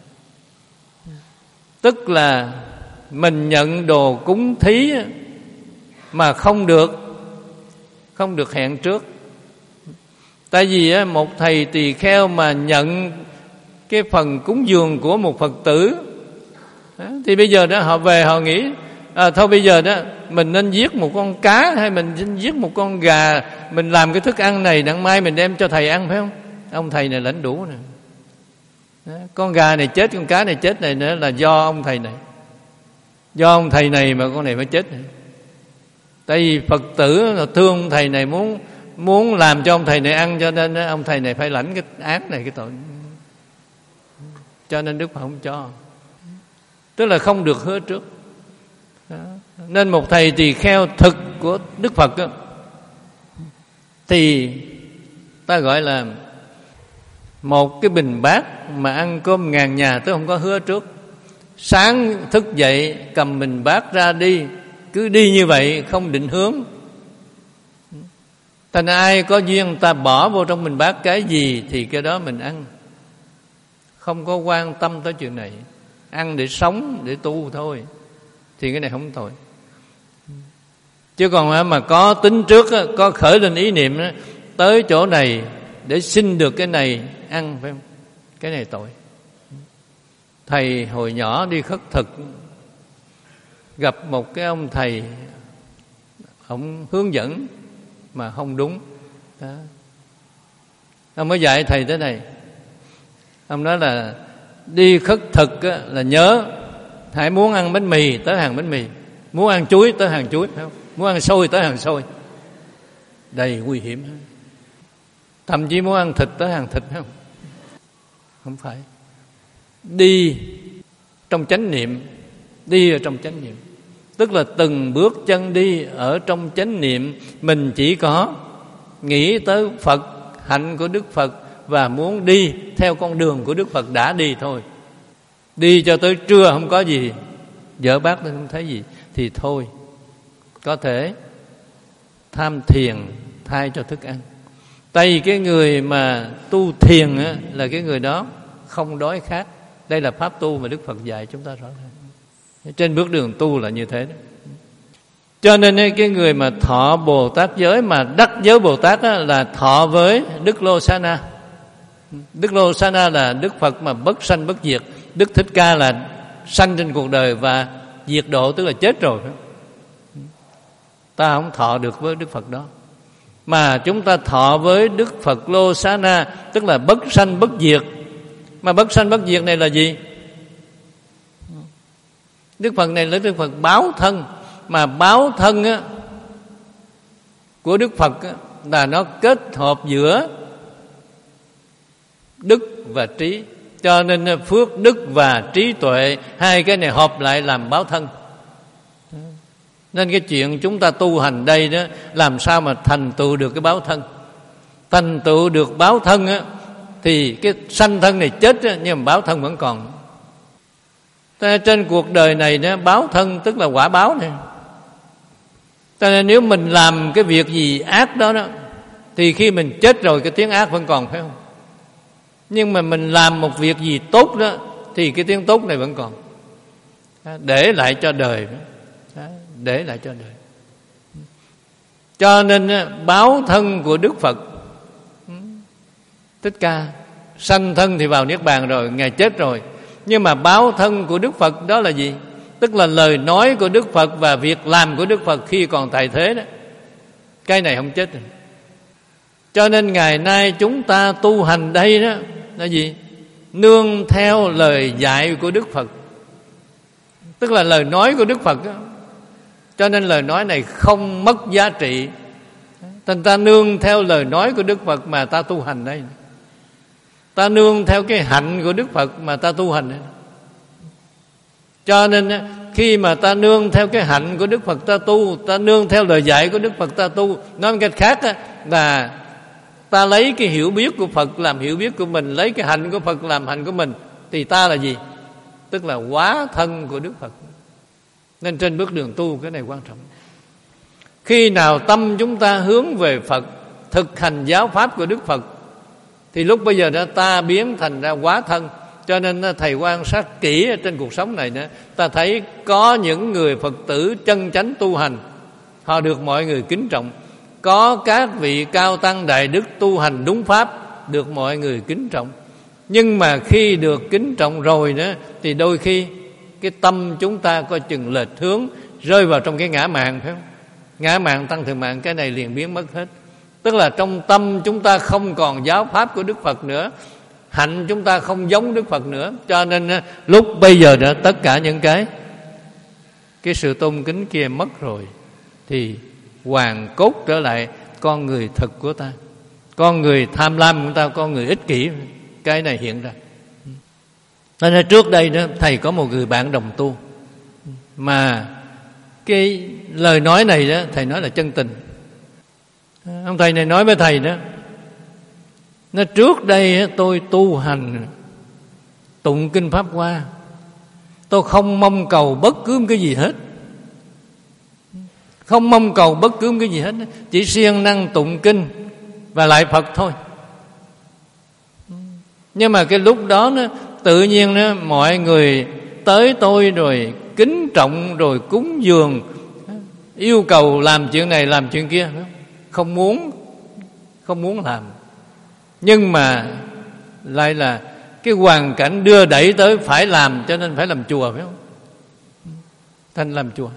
Tức là mình nhận đồ cúng thí mà không được Không được hẹn trước. Tại vì một thầy tỳ kheo mà nhận cái phần cúng dường của một Phật tử, thì bây giờ đó họ về họ nghĩ à, thôi bây giờ đó mình nên giết một con cá, hay mình nên giết một con gà, mình làm cái thức ăn này đặng mai mình đem cho thầy ăn, phải không? Ông thầy này lãnh đủ nè. Con gà này chết, con cá này chết này nữa là do ông thầy này, do ông thầy này mà con này phải chết này. Tại vì Phật tử là thương ông thầy này, muốn muốn làm cho ông thầy này ăn, cho nên ông thầy này phải lãnh cái án này, cái tội. Cho nên Đức Phật không cho. Tức là không được hứa trước. Đó. Nên một thầy tỳ kheo thực của Đức Phật đó, thì ta gọi là một cái bình bát mà ăn cơm ngàn nhà, tức không có hứa trước. Sáng thức dậy cầm bình bát ra đi, cứ đi như vậy không định hướng. Thành ai có duyên ta bỏ vô trong bình bát cái gì thì cái đó mình ăn, không có quan tâm tới chuyện này. Ăn để sống, để tu thôi, thì cái này không tội. Chứ còn mà có tính trước, có khởi lên ý niệm tới chỗ này để xin được cái này ăn, phải không? Cái này tội. Thầy hồi nhỏ đi khất thực, gặp một cái ông thầy, ông hướng dẫn mà không đúng đó. Ông mới dạy thầy thế này. Ông nói là đi khất thực là nhớ hãy muốn ăn bánh mì tới hàng bánh mì, muốn ăn chuối tới hàng chuối, phải không? Muốn ăn xôi tới hàng xôi. Đầy nguy hiểm. Thậm chí muốn ăn thịt tới hàng thịt, phải không? Không phải. Đi trong chánh niệm, đi ở trong chánh niệm, tức là từng bước chân đi ở trong chánh niệm. Mình chỉ có nghĩ tới Phật, hạnh của Đức Phật, và muốn đi theo con đường của Đức Phật đã đi thôi. Đi cho tới trưa không có gì, dở bát lên không thấy gì, thì thôi, có thể tham thiền thay cho thức ăn. Tại vì cái người mà tu thiền á, là cái người đó không đói khát. Đây là pháp tu mà Đức Phật dạy chúng ta rõ ràng. Trên bước đường tu là như thế đó. Cho nên cái người mà thọ Bồ Tát giới, mà đắc giới Bồ Tát á, là thọ với Đức Lô Sa Na. Đức Lô Sa Na là Đức Phật mà bất sanh bất diệt. Đức Thích Ca là sanh trên cuộc đời và diệt độ, tức là chết rồi. Ta không thọ được với Đức Phật đó, mà chúng ta thọ với Đức Phật Lô Sa Na, tức là bất sanh bất diệt. Mà bất sanh bất diệt này là gì? Đức Phật này là Đức Phật báo thân. Mà báo thân á, của Đức Phật á, là nó kết hợp giữa đức và trí. Cho nên phước đức và trí tuệ, hai cái này hợp lại làm báo thân. Nên cái chuyện chúng ta tu hành đây đó, làm sao mà thành tựu được cái báo thân. Thành tựu được báo thân á, thì cái sanh thân này chết á, nhưng mà báo thân vẫn còn. Trên cuộc đời này đó, báo thân tức là quả báo này. Cho nên nếu mình làm cái việc gì ác đó đó, thì khi mình chết rồi cái tiếng ác vẫn còn, phải không? Nhưng mà mình làm một việc gì tốt đó, thì cái tiếng tốt này vẫn còn, để lại cho đời. Để lại cho đời. Cho nên báo thân của Đức Phật Thích Ca, sanh thân thì vào Niết Bàn rồi, Ngài chết rồi. Nhưng mà báo thân của Đức Phật đó là gì? tức là lời nói của Đức Phật và việc làm của Đức Phật khi còn tại thế đó. Cái này không chết. Cho nên ngày nay chúng ta tu hành đây đó là gì? Nương theo lời dạy của Đức Phật, tức là lời nói của Đức Phật đó. Cho nên lời nói này không mất giá trị. Thành ta nương theo lời nói của Đức Phật mà ta tu hành đây. Ta nương theo cái hạnh của Đức Phật mà ta tu hành đây. Cho nên khi mà ta nương theo cái hạnh của Đức Phật ta tu, ta nương theo lời dạy của Đức Phật ta tu, nói một cách khác là ta lấy cái hiểu biết của Phật làm hiểu biết của mình, lấy cái hạnh của Phật làm hạnh của mình, thì ta là gì? Tức là hóa thân của Đức Phật. Nên trên bước đường tu cái này quan trọng. Khi nào tâm chúng ta hướng về Phật, thực hành giáo pháp của Đức Phật, thì lúc bây giờ đó ta biến thành ra hóa thân. Cho nên thầy quan sát kỹ ở trên cuộc sống này nữa, ta thấy có những người Phật tử chân chánh tu hành, họ được mọi người kính trọng. Có các vị cao tăng đại đức tu hành đúng pháp, được mọi người kính trọng. Nhưng mà khi được kính trọng rồi nữa, thì đôi khi cái tâm chúng ta coi chừng lệch hướng, rơi vào trong cái ngã mạn, phải không? Ngã mạn tăng thượng mạn, cái này liền biến mất hết. Tức là trong tâm chúng ta không còn giáo pháp của Đức Phật nữa, hạnh chúng ta không giống Đức Phật nữa. Cho nên lúc bây giờ đó, tất cả những cái Cái sự tôn kính kia mất rồi, thì hoàn cốt trở lại con người thực của ta, con người tham lam của ta, con người ích kỷ. Cái này hiện ra. Nên trước đây đó, thầy có một người bạn đồng tu, mà cái lời nói này đó, thầy nói là chân tình. Ông thầy này nói với thầy đó, nó trước đây tôi tu hành tụng kinh Pháp Hoa, tôi không mong cầu bất cứ một cái gì hết, không mong cầu bất cứ một cái gì hết, chỉ siêng năng tụng kinh và lại Phật thôi. Nhưng mà cái lúc đó nó tự nhiên đó, mọi người tới tôi rồi kính trọng, rồi cúng dường, yêu cầu làm chuyện này làm chuyện kia, không muốn không muốn làm. Nhưng mà lại là cái hoàn cảnh đưa đẩy tới phải làm, cho nên phải làm chùa, phải không? Thành làm chùa.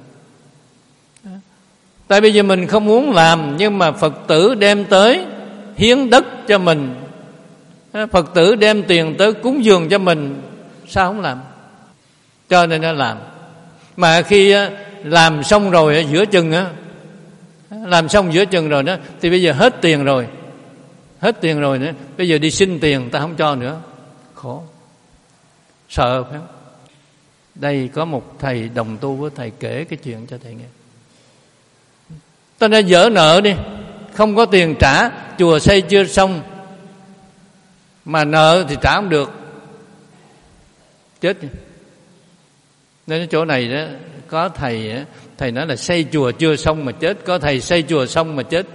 Tại bây giờ mình không muốn làm, nhưng mà Phật tử đem tới hiến đất cho mình, Phật tử đem tiền tới cúng dường cho mình, sao không làm? Cho nên nó làm. Mà khi làm xong rồi giữa chừng á, làm xong giữa chừng rồi đó, thì bây giờ hết tiền rồi, hết tiền rồi nữa, bây giờ đi xin tiền ta không cho nữa, khổ, sợ, phải không? Đây có một thầy đồng tu với thầy kể cái chuyện cho thầy nghe. Ta đã dỡ nợ đi, không có tiền trả, chùa xây chưa xong mà nợ thì trả không được, chết. Nên ở chỗ này đó, có thầy thầy nói là xây chùa chưa xong mà chết, có thầy xây chùa xong mà chết.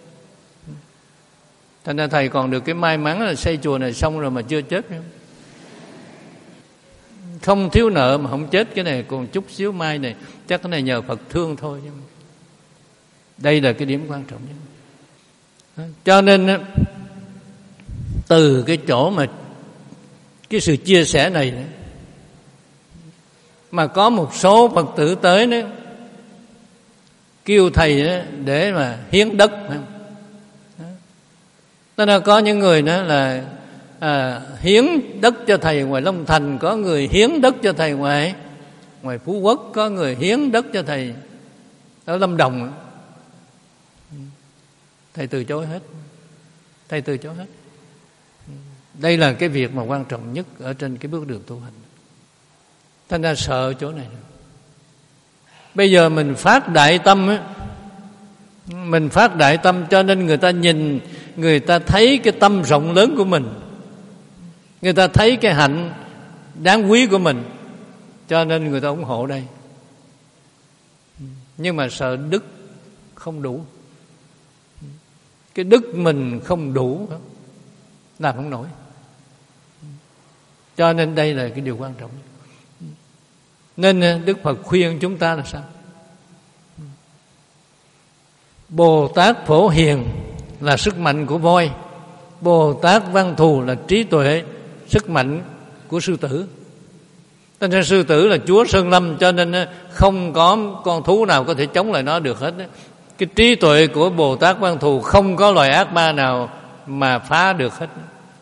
Thành ra thầy còn được cái may mắn là xây chùa này xong rồi mà chưa chết. Không thiếu nợ mà không chết, cái này còn chút xíu mai này, chắc cái này nhờ Phật thương thôi. Đây là cái điểm quan trọng nhất. Cho nên từ cái chỗ mà cái sự chia sẻ này mà có một số Phật tử tới đó, kêu thầy đó để mà hiến đất. Tức là có những người đó là à, hiến đất cho thầy ngoài Long Thành, có người hiến đất cho thầy ngoài ngoài Phú Quốc, có người hiến đất cho thầy ở Lâm Đồng. Thầy từ chối hết, thầy từ chối hết. Đây là cái việc mà quan trọng nhất ở trên cái bước đường tu hành. Thành ra sợ chỗ này. Bây giờ mình phát đại tâm á, mình phát đại tâm cho nên người ta nhìn, người ta thấy cái tâm rộng lớn của mình, người ta thấy cái hạnh đáng quý của mình, cho nên người ta ủng hộ đây. Nhưng mà sợ đức không đủ, cái đức mình không đủ, làm không nổi. Cho nên đây là cái điều quan trọng. Nên Đức Phật khuyên chúng ta là sao? Bồ Tát Phổ Hiền là sức mạnh của voi, Bồ Tát Văn Thù là trí tuệ, sức mạnh của sư tử. Cho nên sư tử là chúa sơn lâm, cho nên không có con thú nào có thể chống lại nó được hết. Cái trí tuệ của Bồ Tát Văn Thù không có loài ác ma nào mà phá được hết.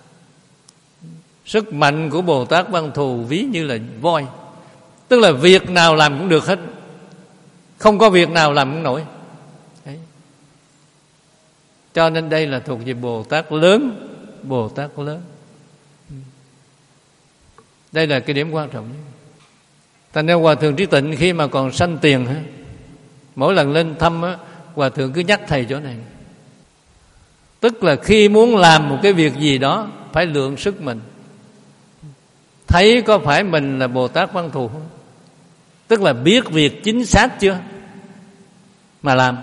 Sức mạnh của Bồ Tát Văn Thù ví như là voi, tức là việc nào làm cũng được hết, không có việc nào làm cũng nổi. Đấy. Cho nên đây là thuộc về Bồ Tát lớn, Bồ Tát lớn. Đây là cái điểm quan trọng nhất. Thành ra Hòa Thượng Trí Tịnh khi mà còn sanh tiền, mỗi lần lên thăm, Hòa Thượng cứ nhắc thầy chỗ này. Tức là khi muốn làm một cái việc gì đó phải lượng sức mình, thấy có phải mình là Bồ Tát Văn Thù không? Tức là biết việc chính xác chưa mà làm.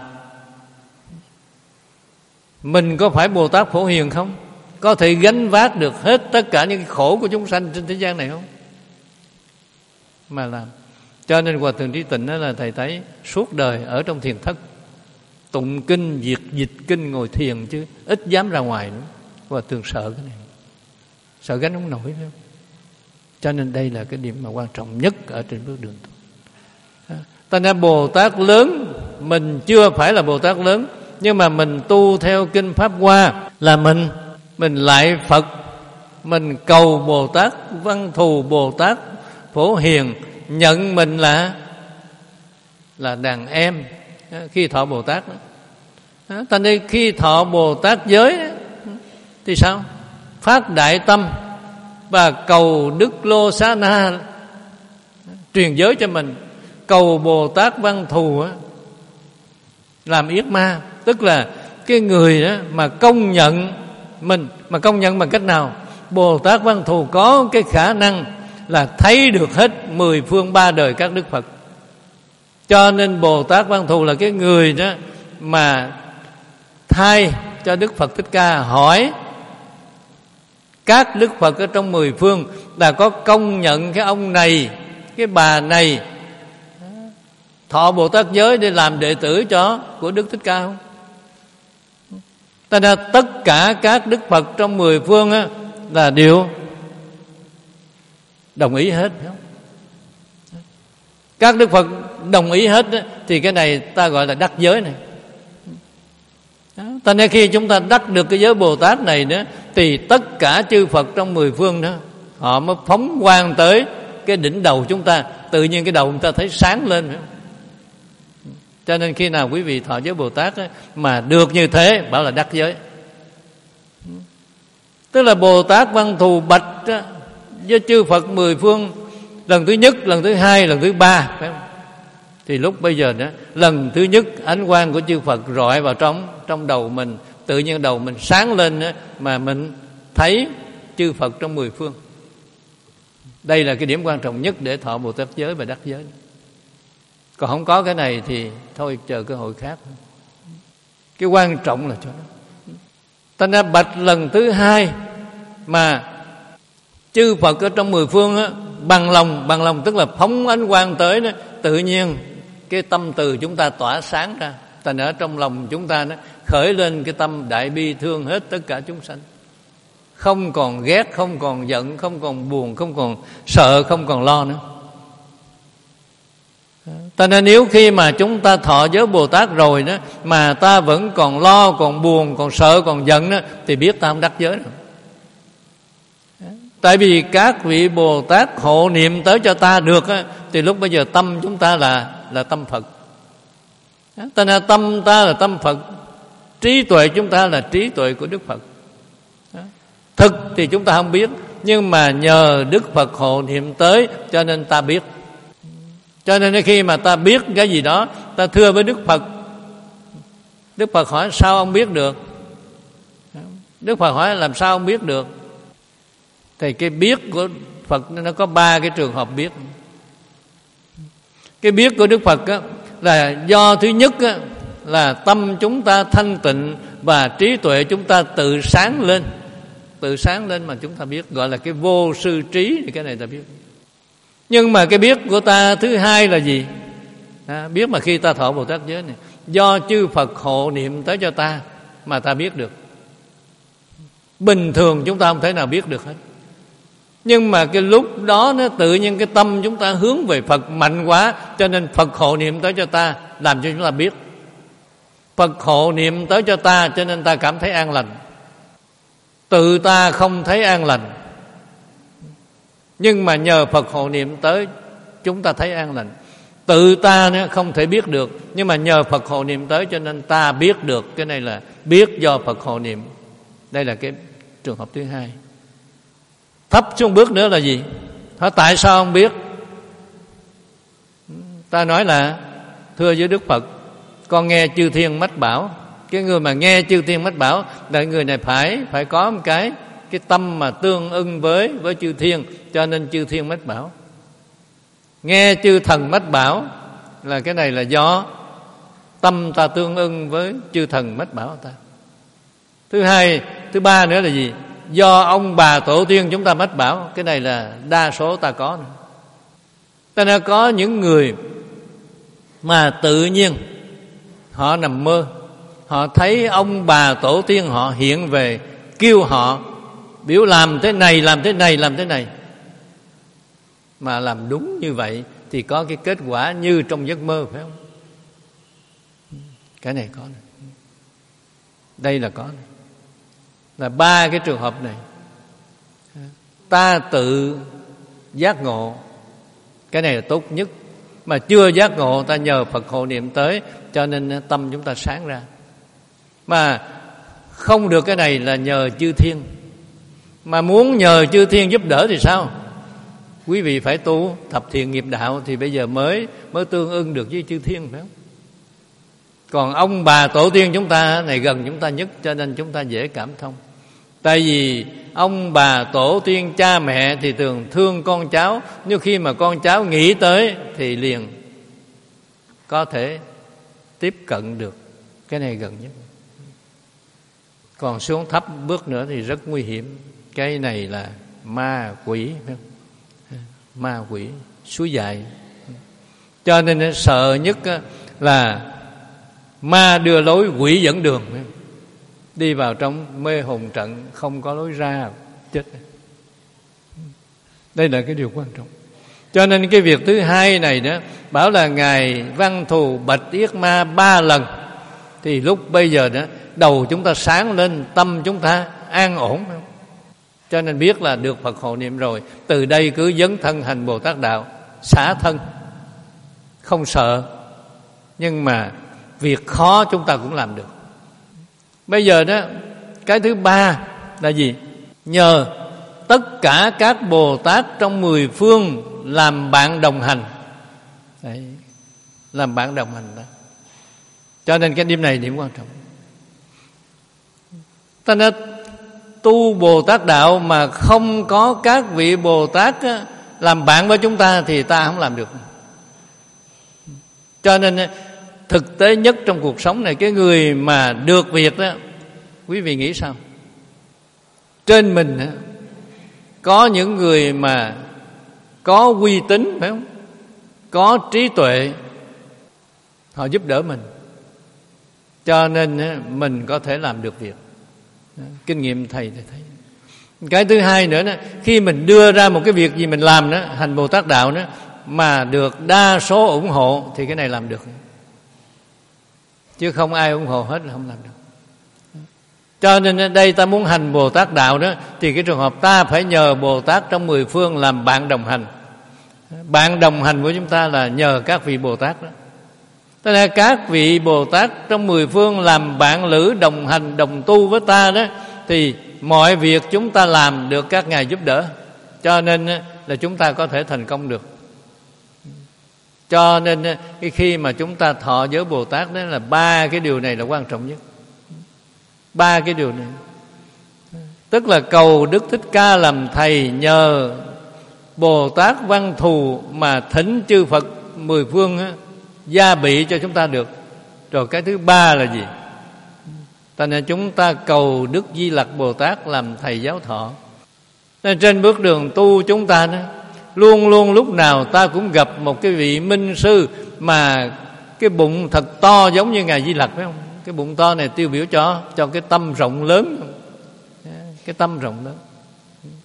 Mình có phải Bồ Tát Phổ Hiền không? Có thể gánh vác được hết tất cả những khổ của chúng sanh trên thế gian này không? Mà làm. Cho nên Hòa Thượng Trí Tịnh đó là thầy thấy suốt đời ở trong thiền thất, tụng kinh, diệt dịch kinh, ngồi thiền chứ ít dám ra ngoài nữa. Hòa Thượng sợ cái này, sợ gánh không nổi nữa. Cho nên đây là cái điểm mà quan trọng nhất ở trên bước đường tu. Ta nói Bồ Tát lớn, mình chưa phải là Bồ Tát lớn, nhưng mà mình tu theo kinh Pháp Hoa là mình mình lại Phật, mình cầu Bồ Tát Văn Thù, Bồ Tát Phổ Hiền nhận mình là là đàn em khi thọ Bồ Tát đó. Ta nên khi thọ Bồ Tát giới thì sao? Phát đại tâm và cầu Đức Lô Xá Na truyền giới cho mình, cầu Bồ Tát Văn Thù làm yết ma, tức là cái người đó mà công nhận mình, mà công nhận bằng cách nào? Bồ Tát Văn Thù có cái khả năng là thấy được hết mười phương ba đời các Đức Phật. Cho nên Bồ Tát Văn Thù là cái người đó mà thay cho Đức Phật Thích Ca hỏi các Đức Phật ở trong mười phương là có công nhận cái ông này, cái bà này thọ Bồ Tát giới để làm đệ tử cho của Đức Thích Ca không? Ta ra tất cả các Đức Phật trong mười phương á, là đều đồng ý hết, không? Các Đức Phật đồng ý hết á, thì cái này ta gọi là đắc giới này. Ta nên khi chúng ta đắc được cái giới Bồ Tát này nữa, thì tất cả chư Phật trong mười phương đó họ mới phóng quang tới cái đỉnh đầu chúng ta, tự nhiên cái đầu chúng ta thấy sáng lên. Cho nên khi nào quý vị thọ giới Bồ Tát ấy, mà được như thế bảo là đắc giới. Tức là Bồ Tát Văn Thù bạch với chư Phật mười phương lần thứ nhất, lần thứ hai, lần thứ ba, phải không? Thì lúc bây giờ đó, lần thứ nhất ánh quang của chư Phật rọi vào trong trong đầu mình, tự nhiên đầu mình sáng lên đó, mà mình thấy chư Phật trong mười phương. Đây là cái điểm quan trọng nhất để thọ Bồ Tát giới và đắc giới. Còn không có cái này thì thôi chờ cơ hội khác. Cái quan trọng là chỗ đó. Ta đã bạch lần thứ hai mà chư Phật ở trong mười phương á, bằng lòng, bằng lòng tức là phóng ánh quang tới đó, tự nhiên cái tâm từ chúng ta tỏa sáng ra. Thành ở trong lòng chúng ta nó khởi lên cái tâm đại bi thương hết tất cả chúng sanh. Không còn ghét, không còn giận, không còn buồn, không còn sợ, không còn lo nữa. Ta nên nếu khi mà chúng ta thọ giới Bồ Tát rồi đó, mà ta vẫn còn lo, còn buồn, còn sợ, còn giận đó, thì biết ta không đắc giới nữa. Tại vì các vị Bồ Tát hộ niệm tới cho ta được á, thì lúc bây giờ tâm chúng ta là là tâm Phật. Ta nên tâm ta là tâm Phật, trí tuệ chúng ta là trí tuệ của Đức Phật. Thực thì chúng ta không biết, nhưng mà nhờ Đức Phật hộ niệm tới cho nên ta biết. Cho nên khi mà ta biết cái gì đó, ta thưa với Đức Phật. Đức Phật hỏi sao ông biết được? Đức Phật hỏi làm sao ông biết được? Thì cái biết của Phật nó có ba cái trường hợp biết. Cái biết của Đức Phật á, là do thứ nhất á, là tâm chúng ta thanh tịnh và trí tuệ chúng ta tự sáng lên. Tự sáng lên mà chúng ta biết, gọi là cái vô sư trí, thì cái này ta biết. Nhưng mà cái biết của ta thứ hai là gì? À, biết mà khi ta thọ Bồ Tát giới này, do chư Phật hộ niệm tới cho ta mà ta biết được. Bình thường chúng ta không thể nào biết được hết. Nhưng mà cái lúc đó nó tự nhiên cái tâm chúng ta hướng về Phật mạnh quá, cho nên Phật hộ niệm tới cho ta, làm cho chúng ta biết. Phật hộ niệm tới cho ta, cho nên ta cảm thấy an lành. Tự ta không thấy an lành, nhưng mà nhờ Phật hộ niệm tới chúng ta thấy an lành. Tự ta nó không thể biết được, nhưng mà nhờ Phật hộ niệm tới cho nên ta biết được. Cái này là biết do Phật hộ niệm. Đây là cái trường hợp thứ hai. Thấp xuống bước nữa là gì? Hỏi tại sao không biết? Ta nói là thưa với Đức Phật, con nghe chư thiên mách bảo. Cái người mà nghe chư thiên mách bảo là người này phải phải có một cái cái tâm mà tương ưng với với chư thiên, cho nên chư thiên mách bảo. Nghe chư thần mách bảo là cái này là do tâm ta tương ưng với chư thần mách bảo ta. Thứ hai, thứ ba nữa là gì? Do ông bà tổ tiên chúng ta mách bảo. Cái này là đa số ta có nữa. Ta đã có những người mà tự nhiên họ nằm mơ, họ thấy ông bà tổ tiên họ hiện về, kêu họ biểu làm thế này, làm thế này, làm thế này. Mà làm đúng như vậy thì có cái kết quả như trong giấc mơ, phải không? Cái này có này. Đây là có này. Là ba cái trường hợp này. Ta tự giác ngộ, cái này là tốt nhất. Mà chưa giác ngộ, ta nhờ Phật hộ niệm tới, cho nên tâm chúng ta sáng ra. Mà không được cái này là nhờ chư thiên. Mà muốn nhờ chư thiên giúp đỡ thì sao? Quý vị phải tu thập thiện nghiệp đạo thì bây giờ mới mới tương ưng được với chư thiên, phải không? Còn ông bà tổ tiên chúng ta này gần chúng ta nhất, cho nên chúng ta dễ cảm thông. Tại vì ông bà tổ tiên cha mẹ thì thường thương con cháu, nhưng khi mà con cháu nghĩ tới thì liền có thể tiếp cận được. Cái này gần nhất. Còn xuống thấp bước nữa thì rất nguy hiểm. Cái này là ma quỷ, phải không? Ma quỷ suối dại. Cho nên sợ nhất là ma đưa lối, quỷ dẫn đường. Đi vào trong mê hồn trận không có lối ra, chết. Đây là cái điều quan trọng. Cho nên cái việc thứ hai này đó, bảo là Ngài Văn Thù bạch yết ma ba lần, thì lúc bây giờ đó đầu chúng ta sáng lên, tâm chúng ta an ổn. Cho nên biết là được Phật hộ niệm rồi, từ đây cứ dấn thân hành Bồ Tát đạo, xả thân, không sợ. Nhưng mà việc khó chúng ta cũng làm được. Bây giờ đó, cái thứ ba là gì? Nhờ tất cả các Bồ Tát trong mười phương làm bạn đồng hành. Đấy, làm bạn đồng hành đó. Cho nên cái điểm này điểm quan trọng. Ta nói tu Bồ Tát đạo mà không có các vị Bồ Tát làm bạn với chúng ta thì ta không làm được. Cho nên thực tế nhất trong cuộc sống này, cái người mà được việc đó, quý vị nghĩ sao? Trên mình có những người mà có uy tín, phải không? Có trí tuệ, họ giúp đỡ mình, cho nên mình có thể làm được việc. Kinh nghiệm thầy thì thấy. Cái thứ hai nữa đó, khi mình đưa ra một cái việc gì mình làm đó, hành Bồ Tát đạo đó, mà được đa số ủng hộ thì cái này làm được. Chứ không ai ủng hộ hết là không làm được. Cho nên đây ta muốn hành Bồ Tát đạo đó, thì cái trường hợp ta phải nhờ Bồ Tát trong mười phương làm bạn đồng hành. Bạn đồng hành của chúng ta là nhờ các vị Bồ Tát đó. Tức là các vị Bồ Tát trong mười phương làm bạn lữ đồng hành, đồng tu với ta đó, thì mọi việc chúng ta làm được các ngài giúp đỡ. Cho nên là chúng ta có thể thành công được. Cho nên khi mà chúng ta thọ giới Bồ Tát đó là ba cái điều này là quan trọng nhất. Ba cái điều này. Tức là cầu Đức Thích Ca làm thầy, nhờ Bồ Tát Văn Thù mà thỉnh chư Phật mười phương á, gia bị cho chúng ta được. Rồi cái thứ ba là gì? Tại nên chúng ta cầu Đức Di Lặc Bồ Tát làm thầy giáo thọ. Nên trên bước đường tu chúng ta đó, luôn luôn lúc nào ta cũng gặp một cái vị minh sư mà cái bụng thật to giống như Ngài Di Lặc, phải không? Cái bụng to này tiêu biểu cho cho cái tâm rộng lớn, cái tâm rộng lớn.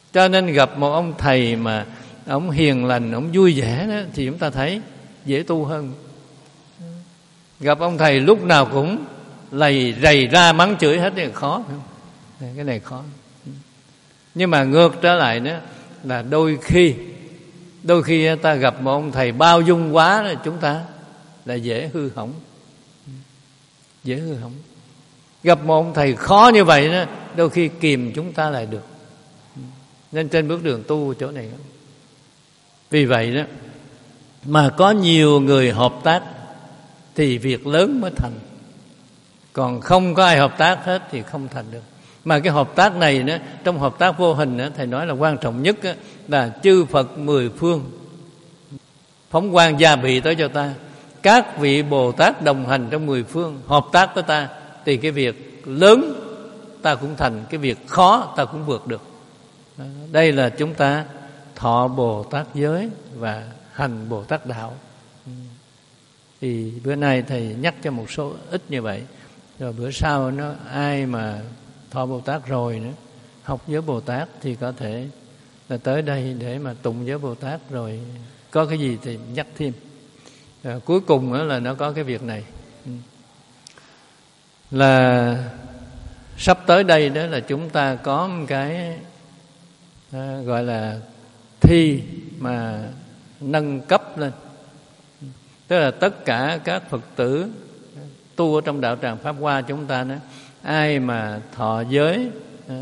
Cho nên gặp một ông thầy mà ông hiền lành, ông vui vẻ đó, thì chúng ta thấy dễ tu hơn. Gặp ông thầy lúc nào cũng lầy rầy ra mắng chửi hết thì khó, phải không? Cái này khó. Nhưng mà ngược trở lại đó là đôi khi đôi khi ta gặp một ông thầy bao dung quá là chúng ta là dễ hư hỏng, dễ hư hỏng. Gặp một ông thầy khó như vậy đó, đôi khi kìm chúng ta lại được. Nên trên bước đường tu chỗ này, vì vậy đó mà có nhiều người hợp tác thì việc lớn mới thành, còn không có ai hợp tác hết thì không thành được. Mà cái hợp tác này đó, trong hợp tác vô hình đó, thầy nói là quan trọng nhất đó, là chư Phật mười phương phóng quang gia bị tới cho ta, các vị Bồ Tát đồng hành trong mười phương hợp tác với ta, thì cái việc lớn ta cũng thành, cái việc khó ta cũng vượt được. Đây là chúng ta thọ Bồ Tát giới và hành Bồ Tát đạo. Thì bữa nay thầy nhắc cho một số ít như vậy, rồi bữa sau nó ai mà thọ Bồ Tát rồi nữa, học giới Bồ Tát thì có thể là tới đây để mà tụng giới Bồ Tát, rồi có cái gì thì nhắc thêm. À, cuối cùng đó là nó có cái việc này là sắp tới đây đó là chúng ta có một cái à, gọi là thi mà nâng cấp lên. Tức là tất cả các Phật tử tu ở trong đạo tràng Pháp Hoa chúng ta đó, ai mà thọ giới,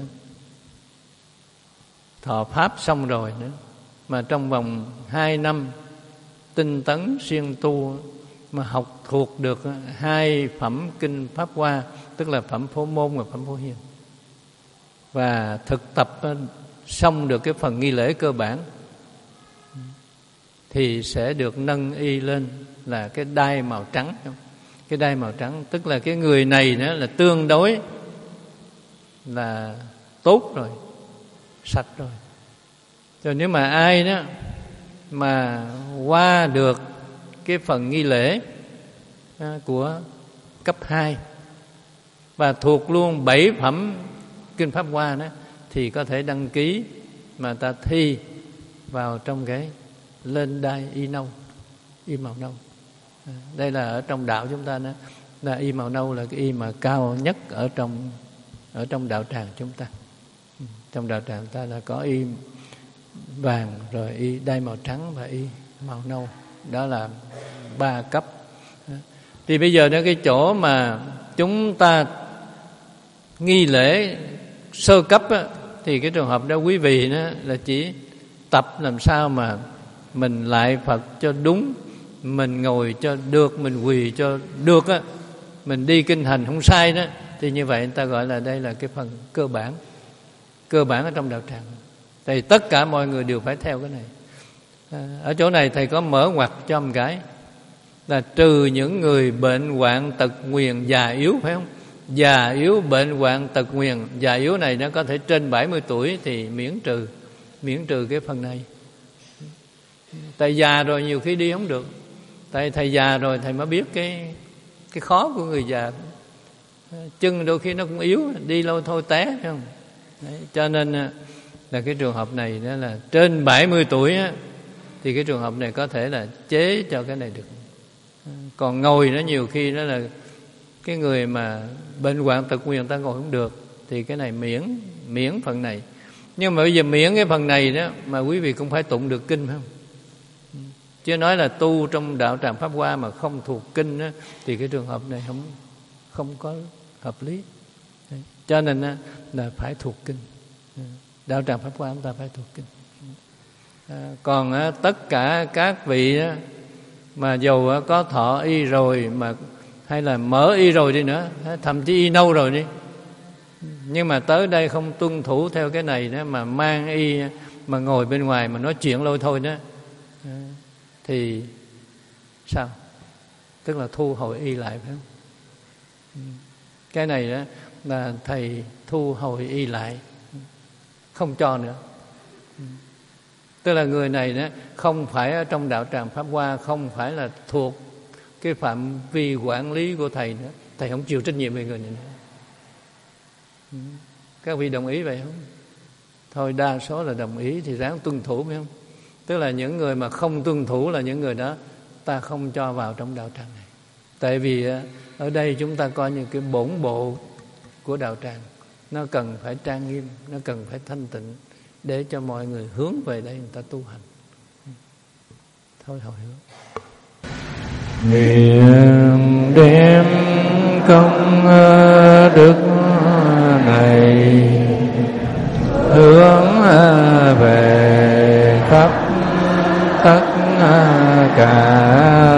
thọ Pháp xong rồi nữa, mà trong vòng hai năm tinh tấn siêng tu mà học thuộc được hai phẩm kinh Pháp Hoa, tức là phẩm Phổ Môn và phẩm Phổ Hiền, và thực tập xong được cái phần nghi lễ cơ bản, thì sẽ được nâng y lên là cái đai màu trắng. Cái đai màu trắng tức là cái người này nữa là tương đối là tốt rồi, sạch rồi. Rồi nếu mà ai đó mà qua được cái phần nghi lễ của cấp hai và thuộc luôn bảy phẩm kinh Pháp Hoa đó, thì có thể đăng ký mà ta thi vào trong cái lên đai y nâu, y màu nâu. Đây là ở trong đạo chúng ta đó, là y màu nâu là cái y mà cao nhất ở trong ở trong đạo tràng chúng ta. Trong đạo tràng ta là có y vàng, rồi y đai màu trắng và y màu nâu, đó là ba cấp. Thì bây giờ đến cái chỗ mà chúng ta nghi lễ sơ cấp á, thì cái trường hợp đó quý vị đó là chỉ tập làm sao mà mình lại Phật cho đúng, mình ngồi cho được, mình quỳ cho được á, mình đi kinh hành không sai đó, thì như vậy người ta gọi là đây là cái phần cơ bản, cơ bản ở trong đạo tràng. Thì tất cả mọi người đều phải theo cái này. À, ở chỗ này thầy có mở ngoặt cho một cái là trừ những người bệnh hoạn tật nguyền già yếu, phải không? Già yếu, bệnh hoạn tật nguyền, già yếu này nó có thể trên bảy mươi tuổi thì miễn trừ, miễn trừ cái phần này. Tại già rồi nhiều khi đi không được. Tại thầy già rồi thầy mới biết cái cái khó của người già. Chân đôi khi nó cũng yếu, đi lâu thôi té, phải không? Đấy, cho nên là cái trường hợp này đó là trên bảy mươi tuổi á, thì cái trường hợp này có thể là chế cho cái này được. Còn ngồi nó nhiều khi đó là cái người mà bệnh hoạn tật nguyền ta ngồi không được, thì cái này miễn miễn phần này. Nhưng mà bây giờ miễn cái phần này đó mà quý vị cũng phải tụng được kinh, phải không? Chứ nói là tu trong đạo tràng Pháp Hoa mà không thuộc kinh đó, thì cái trường hợp này không không có hợp lý. Đấy. Cho nên là phải thuộc kinh. Đạo tràng Pháp Hoa chúng ta phải thuộc kinh. À, còn tất cả các vị mà dầu có thọ y rồi mà hay là mở y rồi đi nữa, thậm chí y nâu rồi đi, nhưng mà tới đây không tuân thủ theo cái này đó, mà mang y mà ngồi bên ngoài mà nói chuyện lôi thôi đó, thì sao? Tức là thu hồi y lại, phải không? Cái này đó là thầy thu hồi y lại, không cho nữa. Tức là người này đó không phải ở trong đạo tràng Pháp Hoa, không phải là thuộc cái phạm vi quản lý của thầy nữa. Thầy không chịu trách nhiệm về người này nữa. Các vị đồng ý vậy không? Thôi đa số là đồng ý thì ráng tuân thủ, phải không? Tức là những người mà không tuân thủ là những người đó ta không cho vào trong đạo tràng này. Tại vì ở đây chúng ta coi như cái bổn bộ của đạo tràng, nó cần phải trang nghiêm, nó cần phải thanh tịnh để cho mọi người hướng về đây người ta tu hành. Thôi hồi hướng nguyện đem công đức này hướng về khắp tất cả